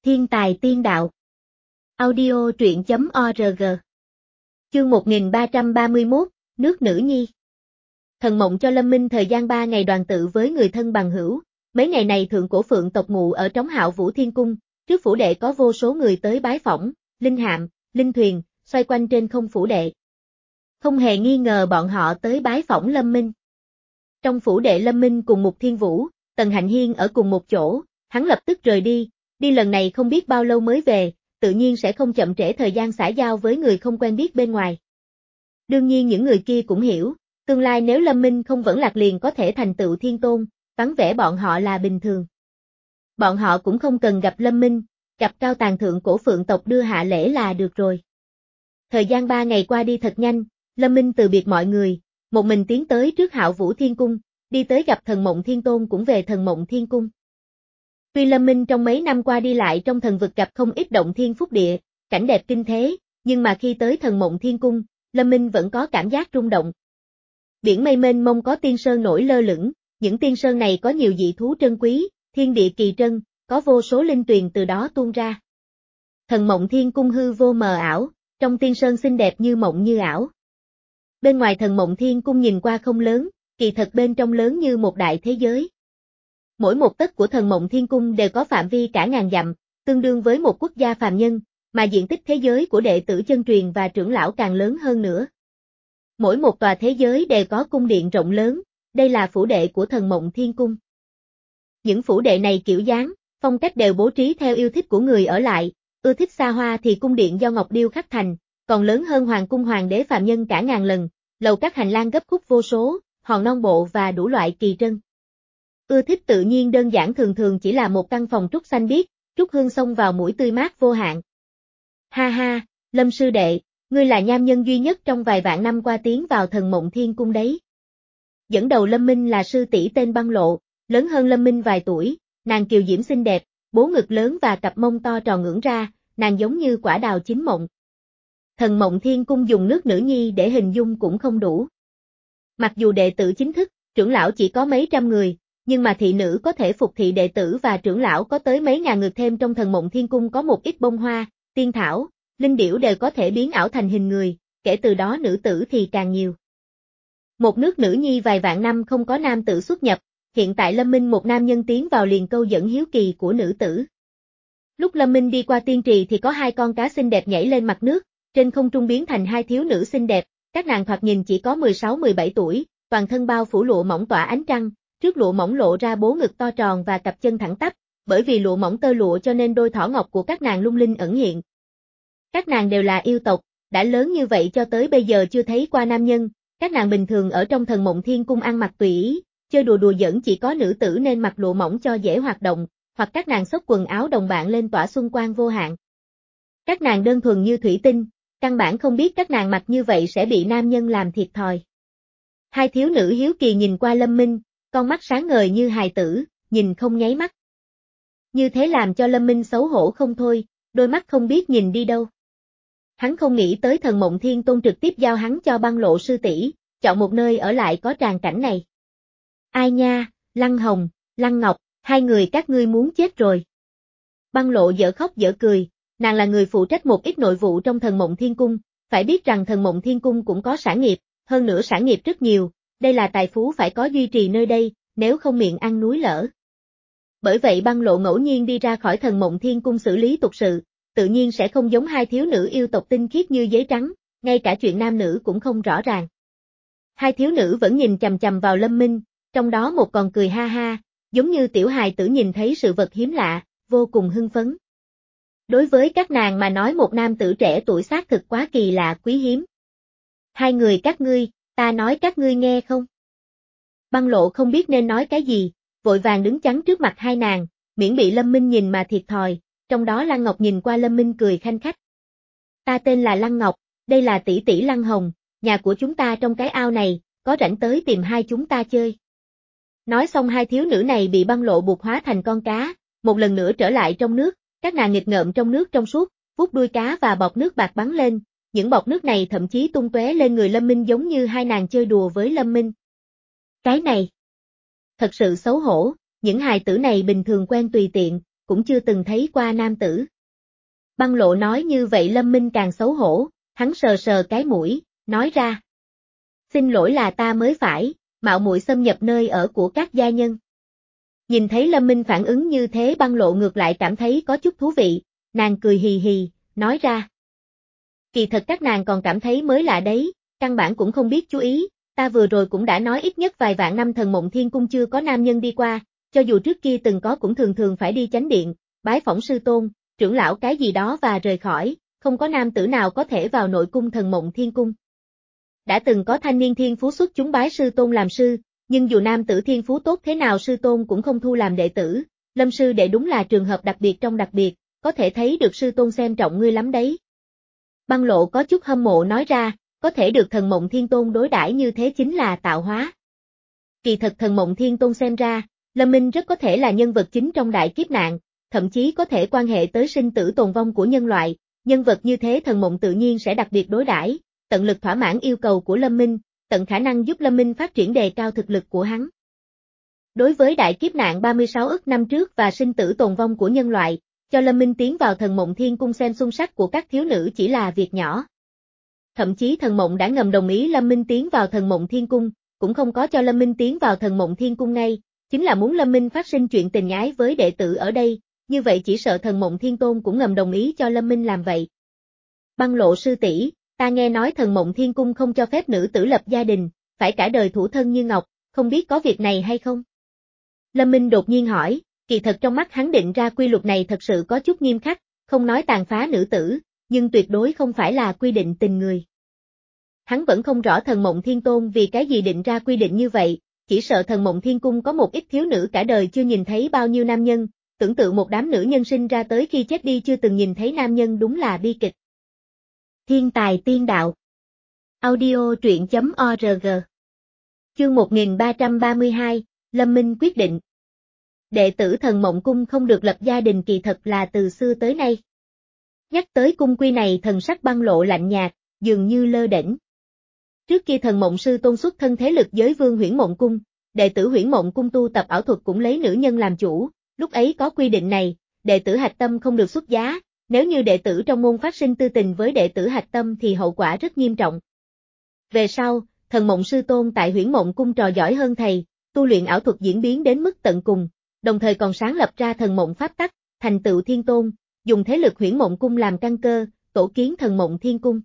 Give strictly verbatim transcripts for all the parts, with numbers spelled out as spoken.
Thiên tài tiên đạo. Audio truyện chấm org. Chương một nghìn ba trăm ba mươi mốt, Nước Nữ Nhi. Thần mộng cho Lâm Minh thời gian ba ngày đoàn tụ với người thân bằng hữu. Mấy ngày này thượng cổ phượng tộc ngụ ở trống Hạo Vũ Thiên Cung, trước phủ đệ có vô số người tới bái phỏng, linh hạm, linh thuyền, xoay quanh trên không phủ đệ. Không hề nghi ngờ bọn họ tới bái phỏng Lâm Minh. Trong phủ đệ Lâm Minh cùng Mục Thiên Vũ, Tần Hạnh Hiên ở cùng một chỗ, hắn lập tức rời đi, đi lần này không biết bao lâu mới về, tự nhiên sẽ không chậm trễ thời gian xã giao với người không quen biết bên ngoài. Đương nhiên những người kia cũng hiểu, tương lai nếu Lâm Minh không vẫn lạc liền có thể thành tựu thiên tôn, vắng vẻ bọn họ là bình thường. Bọn họ cũng không cần gặp Lâm Minh, gặp cao tàng thượng cổ phượng tộc đưa hạ lễ là được rồi. Thời gian ba ngày qua đi thật nhanh, Lâm Minh từ biệt mọi người, một mình tiến tới trước Hạo Vũ Thiên Cung, đi tới gặp Thần Mộng Thiên Tôn cũng về Thần Mộng Thiên Cung. Tuy Lâm Minh trong mấy năm qua đi lại trong thần vực gặp không ít động thiên phúc địa, cảnh đẹp kinh thế, nhưng mà khi tới Thần Mộng Thiên Cung, Lâm Minh vẫn có cảm giác rung động. Biển mây mênh mông có tiên sơn nổi lơ lửng, những tiên sơn này có nhiều dị thú trân quý, thiên địa kỳ trân, có vô số linh tuyền từ đó tuôn ra. Thần Mộng Thiên Cung hư vô mờ ảo, trong tiên sơn xinh đẹp như mộng như ảo. Bên ngoài Thần Mộng Thiên Cung nhìn qua không lớn, kỳ thật bên trong lớn như một đại thế giới. Mỗi một tấc của Thần Mộng Thiên Cung đều có phạm vi cả ngàn dặm, tương đương với một quốc gia phàm nhân, mà diện tích thế giới của đệ tử chân truyền và trưởng lão càng lớn hơn nữa. Mỗi một tòa thế giới đều có cung điện rộng lớn, đây là phủ đệ của Thần Mộng Thiên Cung. Những phủ đệ này kiểu dáng, phong cách đều bố trí theo yêu thích của người ở lại, ưa thích xa hoa thì cung điện do ngọc điêu khắc thành, còn lớn hơn hoàng cung hoàng đế phàm nhân cả ngàn lần, lầu các hành lang gấp khúc vô số, hòn non bộ và đủ loại kỳ trân. Ưa thích tự nhiên đơn giản thường thường chỉ là một căn phòng trúc xanh biếc, trúc hương xông vào mũi tươi mát vô hạn. Ha ha, Lâm sư đệ, ngươi là nham nhân duy nhất trong vài vạn năm qua tiến vào Thần Mộng Thiên Cung đấy. Dẫn đầu Lâm Minh là sư tỷ tên Băng Lộ, lớn hơn Lâm Minh vài tuổi, nàng kiều diễm xinh đẹp, bố ngực lớn và cặp mông to tròn ngưỡng ra, nàng giống như quả đào chín mộng. Thần Mộng Thiên Cung dùng nước nữ nhi để hình dung cũng không đủ. Mặc dù đệ tử chính thức, trưởng lão chỉ có mấy trăm người, nhưng mà thị nữ có thể phục thị đệ tử và trưởng lão có tới mấy ngàn người, thêm trong Thần Mộng Thiên Cung có một ít bông hoa, tiên thảo, linh điểu đều có thể biến ảo thành hình người, kể từ đó nữ tử thì càng nhiều. Một nước nữ nhi vài vạn năm không có nam tử xuất nhập, hiện tại Lâm Minh một nam nhân tiến vào liền câu dẫn hiếu kỳ của nữ tử. Lúc Lâm Minh đi qua tiên trì thì có hai con cá xinh đẹp nhảy lên mặt nước, trên không trung biến thành hai thiếu nữ xinh đẹp, các nàng thoạt nhìn chỉ có mười sáu mười bảy tuổi, toàn thân bao phủ lụa mỏng tỏa ánh trăng, trước lụa mỏng lộ ra bố ngực to tròn và cặp chân thẳng tắp, bởi vì lụa mỏng tơ lụa cho nên đôi thỏ ngọc của các nàng lung linh ẩn hiện. Các nàng đều là yêu tộc, đã lớn như vậy cho tới bây giờ chưa thấy qua nam nhân, các nàng bình thường ở trong Thần Mộng Thiên Cung ăn mặc tùy ý, chơi đùa đùa giỡn chỉ có nữ tử nên mặc lụa mỏng cho dễ hoạt động, hoặc các nàng xốc quần áo đồng bạn lên tỏa xuân quang vô hạn. Các nàng đơn thuần như thủy tinh, căn bản không biết các nàng mặc như vậy sẽ bị nam nhân làm thiệt thòi. Hai thiếu nữ hiếu kỳ nhìn qua Lâm Minh, con mắt sáng ngời như hài tử, nhìn không nháy mắt. Như thế làm cho Lâm Minh xấu hổ không thôi, đôi mắt không biết nhìn đi đâu. Hắn không nghĩ tới Thần Mộng Thiên Tôn trực tiếp giao hắn cho Băng Lộ sư tỷ, chọn một nơi ở lại có tràng cảnh này. Ai nha, Lăng Hồng, Lăng Ngọc, hai người các ngươi muốn chết rồi. Băng Lộ dở khóc dở cười, nàng là người phụ trách một ít nội vụ trong Thần Mộng Thiên Cung, phải biết rằng Thần Mộng Thiên Cung cũng có sản nghiệp, hơn nữa sản nghiệp rất nhiều, đây là tài phú phải có duy trì nơi đây, nếu không miệng ăn núi lở. Bởi vậy Băng Lộ ngẫu nhiên đi ra khỏi Thần Mộng Thiên Cung xử lý tục sự, tự nhiên sẽ không giống hai thiếu nữ yêu tộc tinh khiết như giấy trắng, ngay cả chuyện nam nữ cũng không rõ ràng. Hai thiếu nữ vẫn nhìn chằm chằm vào Lâm Minh, trong đó một còn cười ha ha, giống như tiểu hài tử nhìn thấy sự vật hiếm lạ, vô cùng hưng phấn. Đối với các nàng mà nói một nam tử trẻ tuổi xác thực quá kỳ lạ quý hiếm. Hai người các ngươi, ta nói các ngươi nghe không? Băng Lộ không biết nên nói cái gì, vội vàng đứng chắn trước mặt hai nàng, miễn bị Lâm Minh nhìn mà thiệt thòi, trong đó Lăng Ngọc nhìn qua Lâm Minh cười khanh khách. Ta tên là Lăng Ngọc, đây là tỷ tỷ Lăng Hồng, nhà của chúng ta trong cái ao này, có rảnh tới tìm hai chúng ta chơi. Nói xong hai thiếu nữ này bị Băng Lộ buộc hóa thành con cá, một lần nữa trở lại trong nước, các nàng nghịch ngợm trong nước trong suốt, vuốt đuôi cá và bọt nước bạc bắn lên, những bọt nước này thậm chí tung tóe lên người Lâm Minh giống như hai nàng chơi đùa với Lâm Minh. Cái này, thật sự xấu hổ, những hài tử này bình thường quen tùy tiện, cũng chưa từng thấy qua nam tử. Băng Lộ nói như vậy Lâm Minh càng xấu hổ, hắn sờ sờ cái mũi, nói ra. Xin lỗi là ta mới phải, mạo muội xâm nhập nơi ở của các gia nhân. Nhìn thấy Lâm Minh phản ứng như thế Băng Lộ ngược lại cảm thấy có chút thú vị, nàng cười hì hì, nói ra. Kỳ thật các nàng còn cảm thấy mới lạ đấy, căn bản cũng không biết chú ý, ta vừa rồi cũng đã nói ít nhất vài vạn năm Thần Mộng Thiên Cung chưa có nam nhân đi qua, cho dù trước kia từng có cũng thường thường phải đi chánh điện, bái phỏng sư tôn, trưởng lão cái gì đó và rời khỏi, không có nam tử nào có thể vào nội cung Thần Mộng Thiên Cung. Đã từng có thanh niên thiên phú xuất chúng bái sư tôn làm sư, nhưng dù nam tử thiên phú tốt thế nào sư tôn cũng không thu làm đệ tử, Lâm sư đệ đúng là trường hợp đặc biệt trong đặc biệt, có thể thấy được sư tôn xem trọng ngươi lắm đấy. Băng Lộ có chút hâm mộ nói ra, có thể được Thần Mộng Thiên Tôn đối đãi như thế chính là tạo hóa. Kỳ thật Thần Mộng Thiên Tôn xem ra, Lâm Minh rất có thể là nhân vật chính trong đại kiếp nạn, thậm chí có thể quan hệ tới sinh tử tồn vong của nhân loại, nhân vật như thế Thần Mộng tự nhiên sẽ đặc biệt đối đãi, tận lực thỏa mãn yêu cầu của Lâm Minh, tận khả năng giúp Lâm Minh phát triển đề cao thực lực của hắn. Đối với đại kiếp nạn ba mươi sáu ức năm trước và sinh tử tồn vong của nhân loại, cho Lâm Minh tiến vào Thần Mộng Thiên Cung xem xung sắc của các thiếu nữ chỉ là việc nhỏ. Thậm chí Thần Mộng đã ngầm đồng ý Lâm Minh tiến vào Thần Mộng Thiên Cung, cũng không có cho Lâm Minh tiến vào Thần Mộng Thiên Cung ngay, chính là muốn Lâm Minh phát sinh chuyện tình ái với đệ tử ở đây, như vậy chỉ sợ Thần Mộng Thiên Tôn cũng ngầm đồng ý cho Lâm Minh làm vậy. Băng Lộ sư tỷ, ta nghe nói Thần Mộng Thiên Cung không cho phép nữ tử lập gia đình, phải cả đời thủ thân như ngọc, không biết có việc này hay không? Lâm Minh đột nhiên hỏi, kỳ thật trong mắt hắn định ra quy luật này thật sự có chút nghiêm khắc, không nói tàn phá nữ tử, nhưng tuyệt đối không phải là quy định tình người. Hắn vẫn không rõ Thần Mộng Thiên Tôn vì cái gì định ra quy định như vậy, chỉ sợ Thần Mộng Thiên Cung có một ít thiếu nữ cả đời chưa nhìn thấy bao nhiêu nam nhân, tưởng tượng một đám nữ nhân sinh ra tới khi chết đi chưa từng nhìn thấy nam nhân đúng là bi kịch. Thiên tài tiên đạo. Audio truyện chấm org. Chương một nghìn ba trăm ba mươi hai, Lâm Minh quyết định. Đệ tử Thần Mộng Cung không được lập gia đình kỳ thật là từ xưa tới nay. Nhắc tới cung quy này thần sắc Băng Lộ lạnh nhạt, dường như lơ đễnh. Trước kia Thần Mộng Sư tôn xuất thân thế lực giới vương Huyễn Mộng Cung, đệ tử Huyễn Mộng Cung tu tập ảo thuật cũng lấy nữ nhân làm chủ, lúc ấy có quy định này, đệ tử hạch tâm không được xuất giá, nếu như đệ tử trong môn phát sinh tư tình với đệ tử hạch tâm thì hậu quả rất nghiêm trọng. Về sau, Thần Mộng Sư tôn tại Huyễn Mộng Cung trò giỏi hơn thầy, tu luyện ảo thuật diễn biến đến mức tận cùng, đồng thời còn sáng lập ra Thần Mộng Pháp Tắc, thành tựu thiên tôn, dùng thế lực Huyễn Mộng Cung làm căn cơ, tổ kiến Thần Mộng Thiên Cung.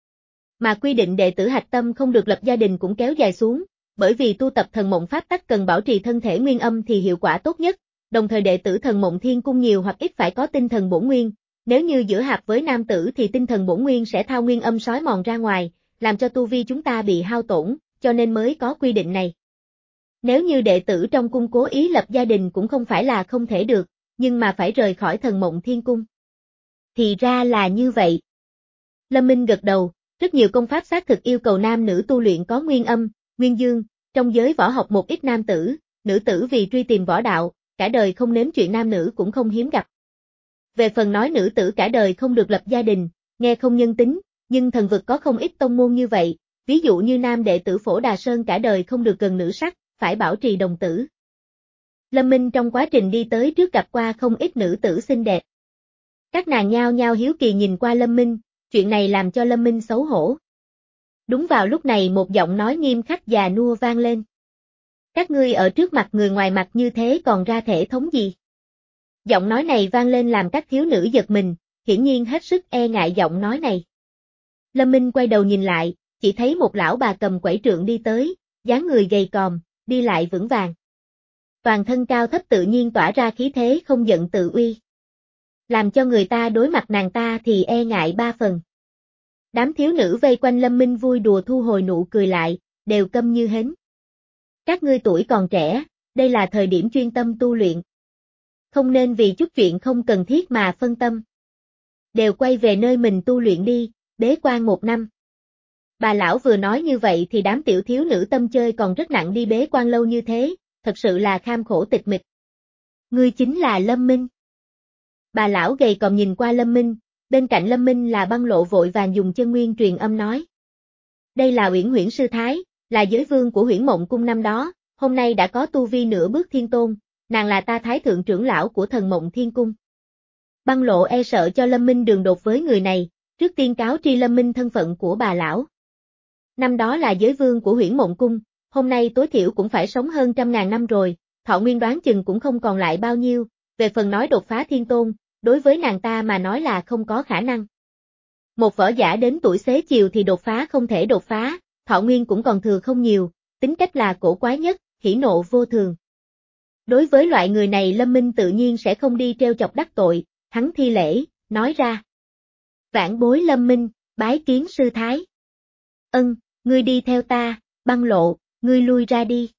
Mà quy định đệ tử hạch tâm không được lập gia đình cũng kéo dài xuống, bởi vì tu tập Thần Mộng Pháp Tắc cần bảo trì thân thể nguyên âm thì hiệu quả tốt nhất, đồng thời đệ tử Thần Mộng Thiên Cung nhiều hoặc ít phải có tinh thần bổn nguyên, nếu như giữa hạp với nam tử thì tinh thần bổn nguyên sẽ thao nguyên âm sói mòn ra ngoài, làm cho tu vi chúng ta bị hao tổn, cho nên mới có quy định này. Nếu như đệ tử trong cung cố ý lập gia đình cũng không phải là không thể được, nhưng mà phải rời khỏi Thần Mộng Thiên Cung. Thì ra là như vậy. Lâm Minh gật đầu, rất nhiều công pháp xác thực yêu cầu nam nữ tu luyện có nguyên âm, nguyên dương, trong giới võ học một ít nam tử, nữ tử vì truy tìm võ đạo, cả đời không nếm chuyện nam nữ cũng không hiếm gặp. Về phần nói nữ tử cả đời không được lập gia đình, nghe không nhân tính, nhưng thần vực có không ít tông môn như vậy, ví dụ như nam đệ tử Phổ Đà Sơn cả đời không được gần nữ sắc, phải bảo trì đồng tử. Lâm Minh trong quá trình đi tới trước gặp qua không ít nữ tử xinh đẹp. Các nàng nhao nhao hiếu kỳ nhìn qua Lâm Minh, chuyện này làm cho Lâm Minh xấu hổ. Đúng vào lúc này một giọng nói nghiêm khắc già nua vang lên. Các ngươi ở trước mặt người ngoài mặt như thế còn ra thể thống gì? Giọng nói này vang lên làm các thiếu nữ giật mình, hiển nhiên hết sức e ngại giọng nói này. Lâm Minh quay đầu nhìn lại, chỉ thấy một lão bà cầm quẩy trượng đi tới, dáng người gầy còm, đi lại vững vàng. Toàn thân cao thấp tự nhiên tỏa ra khí thế không giận tự uy. Làm cho người ta đối mặt nàng ta thì e ngại ba phần. Đám thiếu nữ vây quanh Lâm Minh vui đùa thu hồi nụ cười lại, đều câm như hến. Các ngươi tuổi còn trẻ, đây là thời điểm chuyên tâm tu luyện. Không nên vì chút chuyện không cần thiết mà phân tâm. Đều quay về nơi mình tu luyện đi, bế quan một năm. Bà lão vừa nói như vậy thì đám tiểu thiếu nữ tâm chơi còn rất nặng đi bế quan lâu như thế, thật sự là kham khổ tịch mịch. Ngươi chính là Lâm Minh. Bà lão gầy còm nhìn qua Lâm Minh, bên cạnh Lâm Minh là Băng Lộ vội vàng dùng chân nguyên truyền âm nói. Đây là Uyển Huyễn Sư Thái, là giới vương của Huyễn Mộng Cung năm đó, hôm nay đã có tu vi nửa bước thiên tôn, nàng là ta thái thượng trưởng lão của Thần Mộng Thiên Cung. Băng Lộ e sợ cho Lâm Minh đường đột với người này, trước tiên cáo tri Lâm Minh thân phận của bà lão. Năm đó là giới vương của Huyễn Mộng Cung, hôm nay tối thiểu cũng phải sống hơn trăm ngàn năm rồi, thọ nguyên đoán chừng cũng không còn lại bao nhiêu, về phần nói đột phá thiên tôn, đối với nàng ta mà nói là không có khả năng. Một võ giả đến tuổi xế chiều thì đột phá không thể đột phá, thọ nguyên cũng còn thừa không nhiều, tính cách là cổ quái nhất, hỉ nộ vô thường. Đối với loại người này Lâm Minh tự nhiên sẽ không đi treo chọc đắc tội, hắn thi lễ, nói ra. Vãn bối Lâm Minh, bái kiến sư thái. Ân, ngươi đi theo ta, Băng Lộ, ngươi lui ra đi.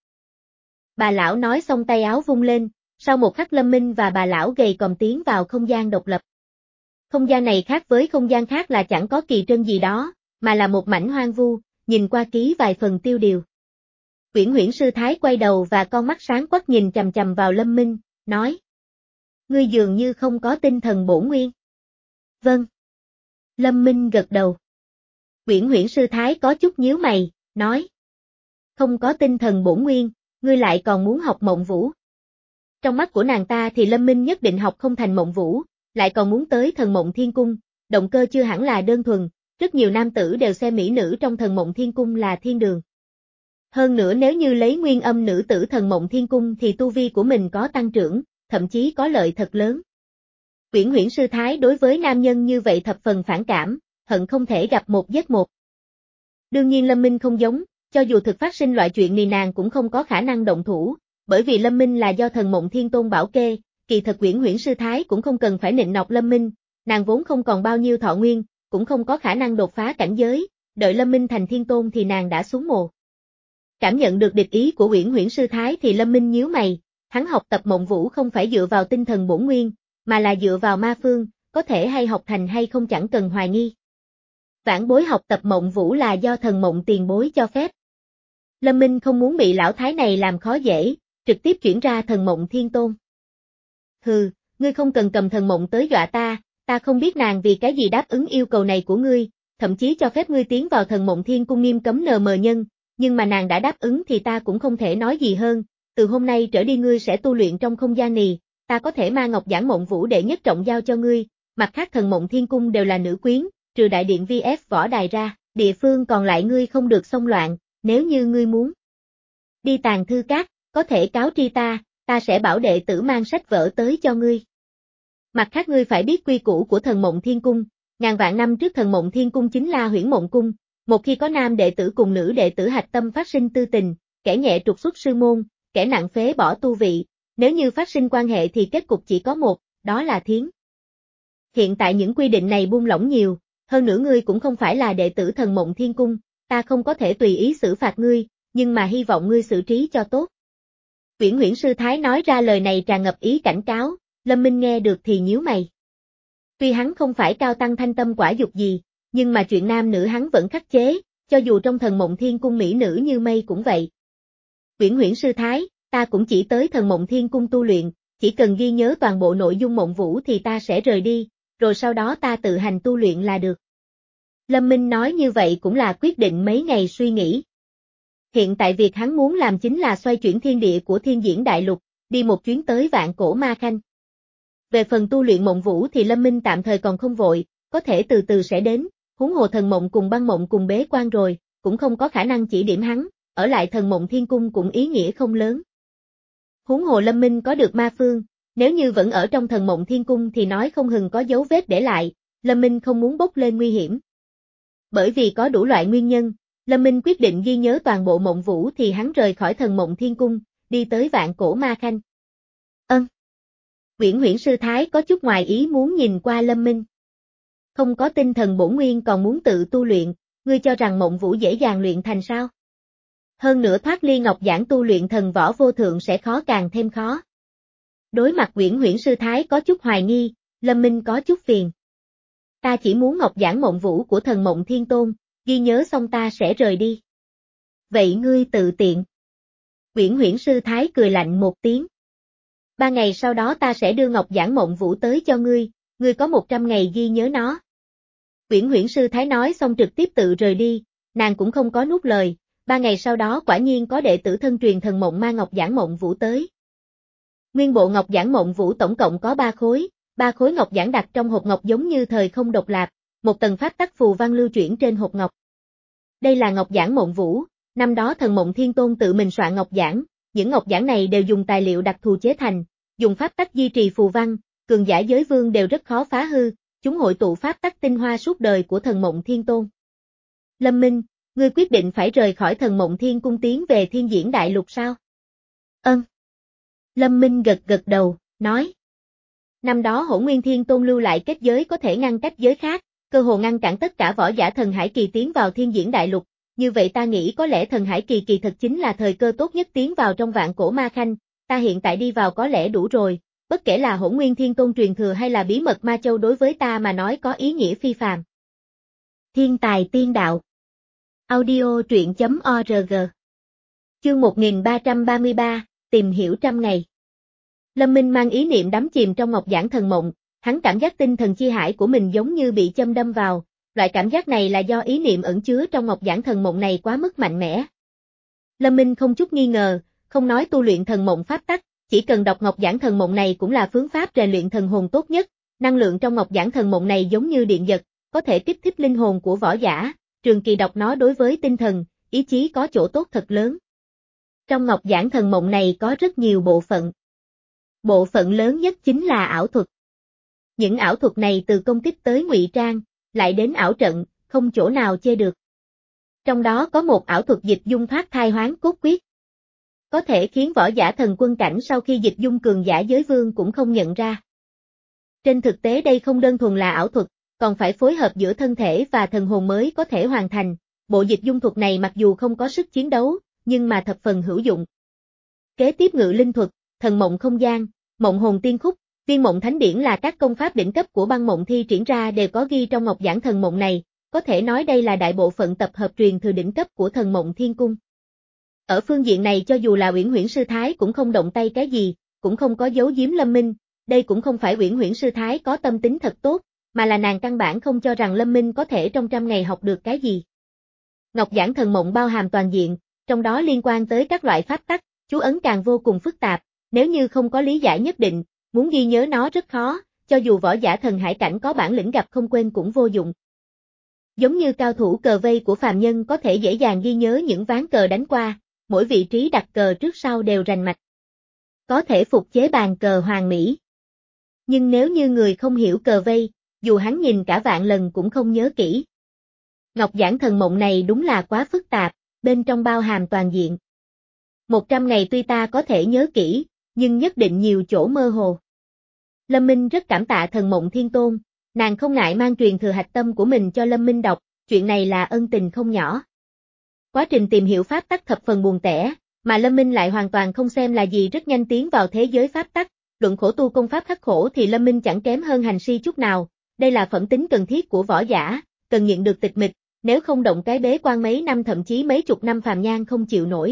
Bà lão nói xong tay áo vung lên, sau một khắc Lâm Minh và bà lão gầy còm tiến vào không gian độc lập. Không gian này khác với không gian khác là chẳng có kỳ trân gì đó, mà là một mảnh hoang vu, nhìn qua ký vài phần tiêu điều. Uyển Huyễn sư thái quay đầu và con mắt sáng quắc nhìn chằm chằm vào Lâm Minh, nói. Ngươi dường như không có tinh thần bổn nguyên. Vâng. Lâm Minh gật đầu. Uyển Huyễn sư thái có chút nhíu mày, nói. Không có tinh thần bổn nguyên, ngươi lại còn muốn học Mộng Vũ. Trong mắt của nàng ta thì Lâm Minh nhất định học không thành Mộng Vũ, lại còn muốn tới Thần Mộng Thiên Cung, động cơ chưa hẳn là đơn thuần, rất nhiều nam tử đều xem mỹ nữ trong Thần Mộng Thiên Cung là thiên đường. Hơn nữa nếu như lấy nguyên âm nữ tử Thần Mộng Thiên Cung thì tu vi của mình có tăng trưởng, thậm chí có lợi thật lớn. Uyển Huyễn sư thái đối với nam nhân như vậy thập phần phản cảm, hận không thể gặp một giết một. Đương nhiên Lâm Minh không giống, cho dù thực phát sinh loại chuyện này nàng cũng không có khả năng động thủ, bởi vì Lâm Minh là do Thần Mộng Thiên Tôn bảo kê, kỳ thật Uyển Huyễn sư thái cũng không cần phải nịnh nọt Lâm Minh, nàng vốn không còn bao nhiêu thọ nguyên, cũng không có khả năng đột phá cảnh giới, đợi Lâm Minh thành thiên tôn thì nàng đã xuống mồ. Cảm nhận được địch ý của Uyển Huyễn sư thái thì Lâm Minh nhíu mày, hắn học tập Mộng Vũ không phải dựa vào tinh thần bổn nguyên, mà là dựa vào ma phương, có thể hay học thành hay không chẳng cần hoài nghi. Vãn bối học tập Mộng Vũ là do Thần Mộng tiền bối cho phép. Lâm Minh không muốn bị lão thái này làm khó dễ, trực tiếp chuyển ra Thần Mộng Thiên Tôn. Hừ, ngươi không cần cầm Thần Mộng tới dọa ta, ta không biết nàng vì cái gì đáp ứng yêu cầu này của ngươi, thậm chí cho phép ngươi tiến vào Thần Mộng Thiên Cung nghiêm cấm nờ mờ nhân, nhưng mà nàng đã đáp ứng thì ta cũng không thể nói gì hơn, từ hôm nay trở đi ngươi sẽ tu luyện trong không gian này, ta có thể mang Ngọc Giản Mộng Vũ đệ nhất trọng giao cho ngươi, mặt khác Thần Mộng Thiên Cung đều là nữ quyến, trừ đại điện vê ép võ đài ra, địa phương còn lại ngươi không được xông loạn, nếu như ngươi muốn đi Tàng Thư Các, có thể cáo tri ta, ta sẽ bảo đệ tử mang sách vở tới cho ngươi. Mặt khác ngươi phải biết quy củ của Thần Mộng Thiên Cung, ngàn vạn năm trước Thần Mộng Thiên Cung chính là Huyễn Mộng Cung, một khi có nam đệ tử cùng nữ đệ tử hạch tâm phát sinh tư tình, kẻ nhẹ trục xuất sư môn, kẻ nặng phế bỏ tu vị, nếu như phát sinh quan hệ thì kết cục chỉ có một, đó là thiến. Hiện tại những quy định này buông lỏng nhiều, hơn nữa ngươi cũng không phải là đệ tử Thần Mộng Thiên Cung, ta không có thể tùy ý xử phạt ngươi, nhưng mà hy vọng ngươi xử trí cho tốt. Uyển Huyễn sư thái nói ra lời này tràn ngập ý cảnh cáo, Lâm Minh nghe được thì nhíu mày. Tuy hắn không phải cao tăng thanh tâm quả dục gì, nhưng mà chuyện nam nữ hắn vẫn khắc chế, cho dù trong Thần Mộng Thiên Cung mỹ nữ như mây cũng vậy. Uyển Huyễn sư thái, ta cũng chỉ tới Thần Mộng Thiên Cung tu luyện, chỉ cần ghi nhớ toàn bộ nội dung Mộng Vũ thì ta sẽ rời đi, rồi sau đó ta tự hành tu luyện là được. Lâm Minh nói như vậy cũng là quyết định mấy ngày suy nghĩ. Hiện tại việc hắn muốn làm chính là xoay chuyển thiên địa của Thiên Diễn Đại Lục, đi một chuyến tới Vạn Cổ Ma Khanh. Về phần tu luyện Mộng Vũ thì Lâm Minh tạm thời còn không vội, có thể từ từ sẽ đến, huống hồ Thần Mộng cùng Băng Mộng cùng bế quan rồi, cũng không có khả năng chỉ điểm hắn, ở lại Thần Mộng Thiên Cung cũng ý nghĩa không lớn. Huống hồ Lâm Minh có được ma phương, nếu như vẫn ở trong Thần Mộng Thiên Cung thì nói không hừng có dấu vết để lại, Lâm Minh không muốn bốc lên nguy hiểm. Bởi vì có đủ loại nguyên nhân, Lâm Minh quyết định ghi nhớ toàn bộ Mộng Vũ thì hắn rời khỏi Thần Mộng Thiên Cung, đi tới Vạn Cổ Ma Khanh. Ân. Uyển Huyễn sư thái có chút ngoài ý muốn nhìn qua Lâm Minh. Không có tinh thần bổn nguyên còn muốn tự tu luyện, ngươi cho rằng Mộng Vũ dễ dàng luyện thành sao? Hơn nữa thoát ly Ngọc Giản tu luyện thần võ vô thượng sẽ khó càng thêm khó. Đối mặt Uyển Huyễn sư thái có chút hoài nghi, Lâm Minh có chút phiền. Ta chỉ muốn Ngọc Giản Mộng Vũ của Thần Mộng Thiên Tôn, ghi nhớ xong ta sẽ rời đi. Vậy ngươi tự tiện. Uyển Huyễn sư thái cười lạnh một tiếng. Ba ngày sau đó ta sẽ đưa Ngọc Giản Mộng Vũ tới cho ngươi, ngươi có một trăm ngày ghi nhớ nó. Uyển Huyễn sư thái nói xong trực tiếp tự rời đi, nàng cũng không có nuốt lời, ba ngày sau đó quả nhiên có đệ tử thân truyền Thần Mộng Ma Ngọc Giản Mộng Vũ tới. Nguyên bộ ngọc giản mộng vũ tổng cộng có ba khối, ba khối ngọc giản đặt trong hộp ngọc giống như thời không độc lập, một tầng pháp tắc phù văn lưu chuyển trên hộp ngọc. Đây là ngọc giản mộng vũ, năm đó thần Mộng Thiên Tôn tự mình soạn ngọc giản, những ngọc giản này đều dùng tài liệu đặc thù chế thành, dùng pháp tắc duy trì phù văn, cường giả giới vương đều rất khó phá hư, chúng hội tụ pháp tắc tinh hoa suốt đời của thần Mộng Thiên Tôn. Lâm Minh, ngươi quyết định phải rời khỏi thần Mộng Thiên Cung tiến về Thiên Diễn Đại Lục sao? Ân. Lâm Minh gật gật đầu, nói. Năm đó Hỗn Nguyên Thiên Tôn lưu lại kết giới có thể ngăn cách giới khác, cơ hồ ngăn cản tất cả võ giả thần Hải Kỳ tiến vào Thiên Diễn Đại Lục, như vậy ta nghĩ có lẽ thần Hải Kỳ kỳ thực chính là thời cơ tốt nhất tiến vào trong vạn cổ ma khanh, ta hiện tại đi vào có lẽ đủ rồi, bất kể là Hỗn Nguyên Thiên Tôn truyền thừa hay là bí mật Ma Châu đối với ta mà nói có ý nghĩa phi phàm. Thiên tài tiên đạo. Audio truyện chấm org. Chương một nghìn ba trăm ba mươi ba, tìm hiểu trăm ngày. Lâm Minh mang ý niệm đắm chìm trong ngọc giản thần mộng, hắn cảm giác tinh thần chi hải của mình giống như bị châm đâm vào, loại cảm giác này là do ý niệm ẩn chứa trong ngọc giản thần mộng này quá mức mạnh mẽ. Lâm Minh không chút nghi ngờ, không nói tu luyện thần mộng pháp tắc, chỉ cần đọc ngọc giản thần mộng này cũng là phương pháp rèn luyện thần hồn tốt nhất, năng lượng trong ngọc giản thần mộng này giống như điện giật, có thể kích thích linh hồn của võ giả, trường kỳ đọc nó đối với tinh thần, ý chí có chỗ tốt thật lớn. Trong ngọc giản thần mộng này có rất nhiều bộ phận. Bộ phận lớn nhất chính là ảo thuật. Những ảo thuật này từ công kích tới ngụy trang, lại đến ảo trận, không chỗ nào chê được. Trong đó có một ảo thuật dịch dung thoát thai hoán cốt quyết. Có thể khiến võ giả thần quân cảnh sau khi dịch dung cường giả giới vương cũng không nhận ra. Trên thực tế đây không đơn thuần là ảo thuật, còn phải phối hợp giữa thân thể và thần hồn mới có thể hoàn thành. Bộ dịch dung thuật này mặc dù không có sức chiến đấu, nhưng mà thập phần hữu dụng. Kế tiếp ngự linh thuật, thần mộng không gian, mộng hồn tiên khúc, viên mộng thánh điển là các công pháp đỉnh cấp của băng mộng thi triển ra đều có ghi trong ngọc giản thần mộng này, có thể nói đây là đại bộ phận tập hợp truyền thừa đỉnh cấp của thần mộng thiên cung. Ở phương diện này cho dù là Uyển Huyễn Sư Thái cũng không động tay cái gì, cũng không có giấu giếm Lâm Minh, đây cũng không phải Uyển Huyễn Sư Thái có tâm tính thật tốt, mà là nàng căn bản không cho rằng Lâm Minh có thể trong trăm ngày học được cái gì. Ngọc giản thần mộng bao hàm toàn diện, trong đó liên quan tới các loại pháp tắc, chú ấn càng vô cùng phức tạp, nếu như không có lý giải nhất định, muốn ghi nhớ nó rất khó, cho dù võ giả thần hải cảnh có bản lĩnh gặp không quên cũng vô dụng. Giống như cao thủ cờ vây của phàm nhân có thể dễ dàng ghi nhớ những ván cờ đánh qua, mỗi vị trí đặt cờ trước sau đều rành mạch. Có thể phục chế bàn cờ hoàn mỹ. Nhưng nếu như người không hiểu cờ vây, dù hắn nhìn cả vạn lần cũng không nhớ kỹ. Ngọc giản thần mộng này đúng là quá phức tạp, bên trong bao hàm toàn diện. Một trăm ngày tuy ta có thể nhớ kỹ, nhưng nhất định nhiều chỗ mơ hồ. Lâm Minh rất cảm tạ thần Mộng Thiên Tôn, nàng không ngại mang truyền thừa hạch tâm của mình cho Lâm Minh đọc, chuyện này là ân tình không nhỏ. Quá trình tìm hiểu pháp tắc thập phần buồn tẻ, mà Lâm Minh lại hoàn toàn không xem là gì, rất nhanh tiến vào thế giới pháp tắc, luận khổ tu công pháp khắc khổ thì Lâm Minh chẳng kém hơn hành si chút nào, đây là phẩm tính cần thiết của võ giả, cần nhận được tịch mịch, nếu không động cái bế quan mấy năm thậm chí mấy chục năm phàm nhan không chịu nổi.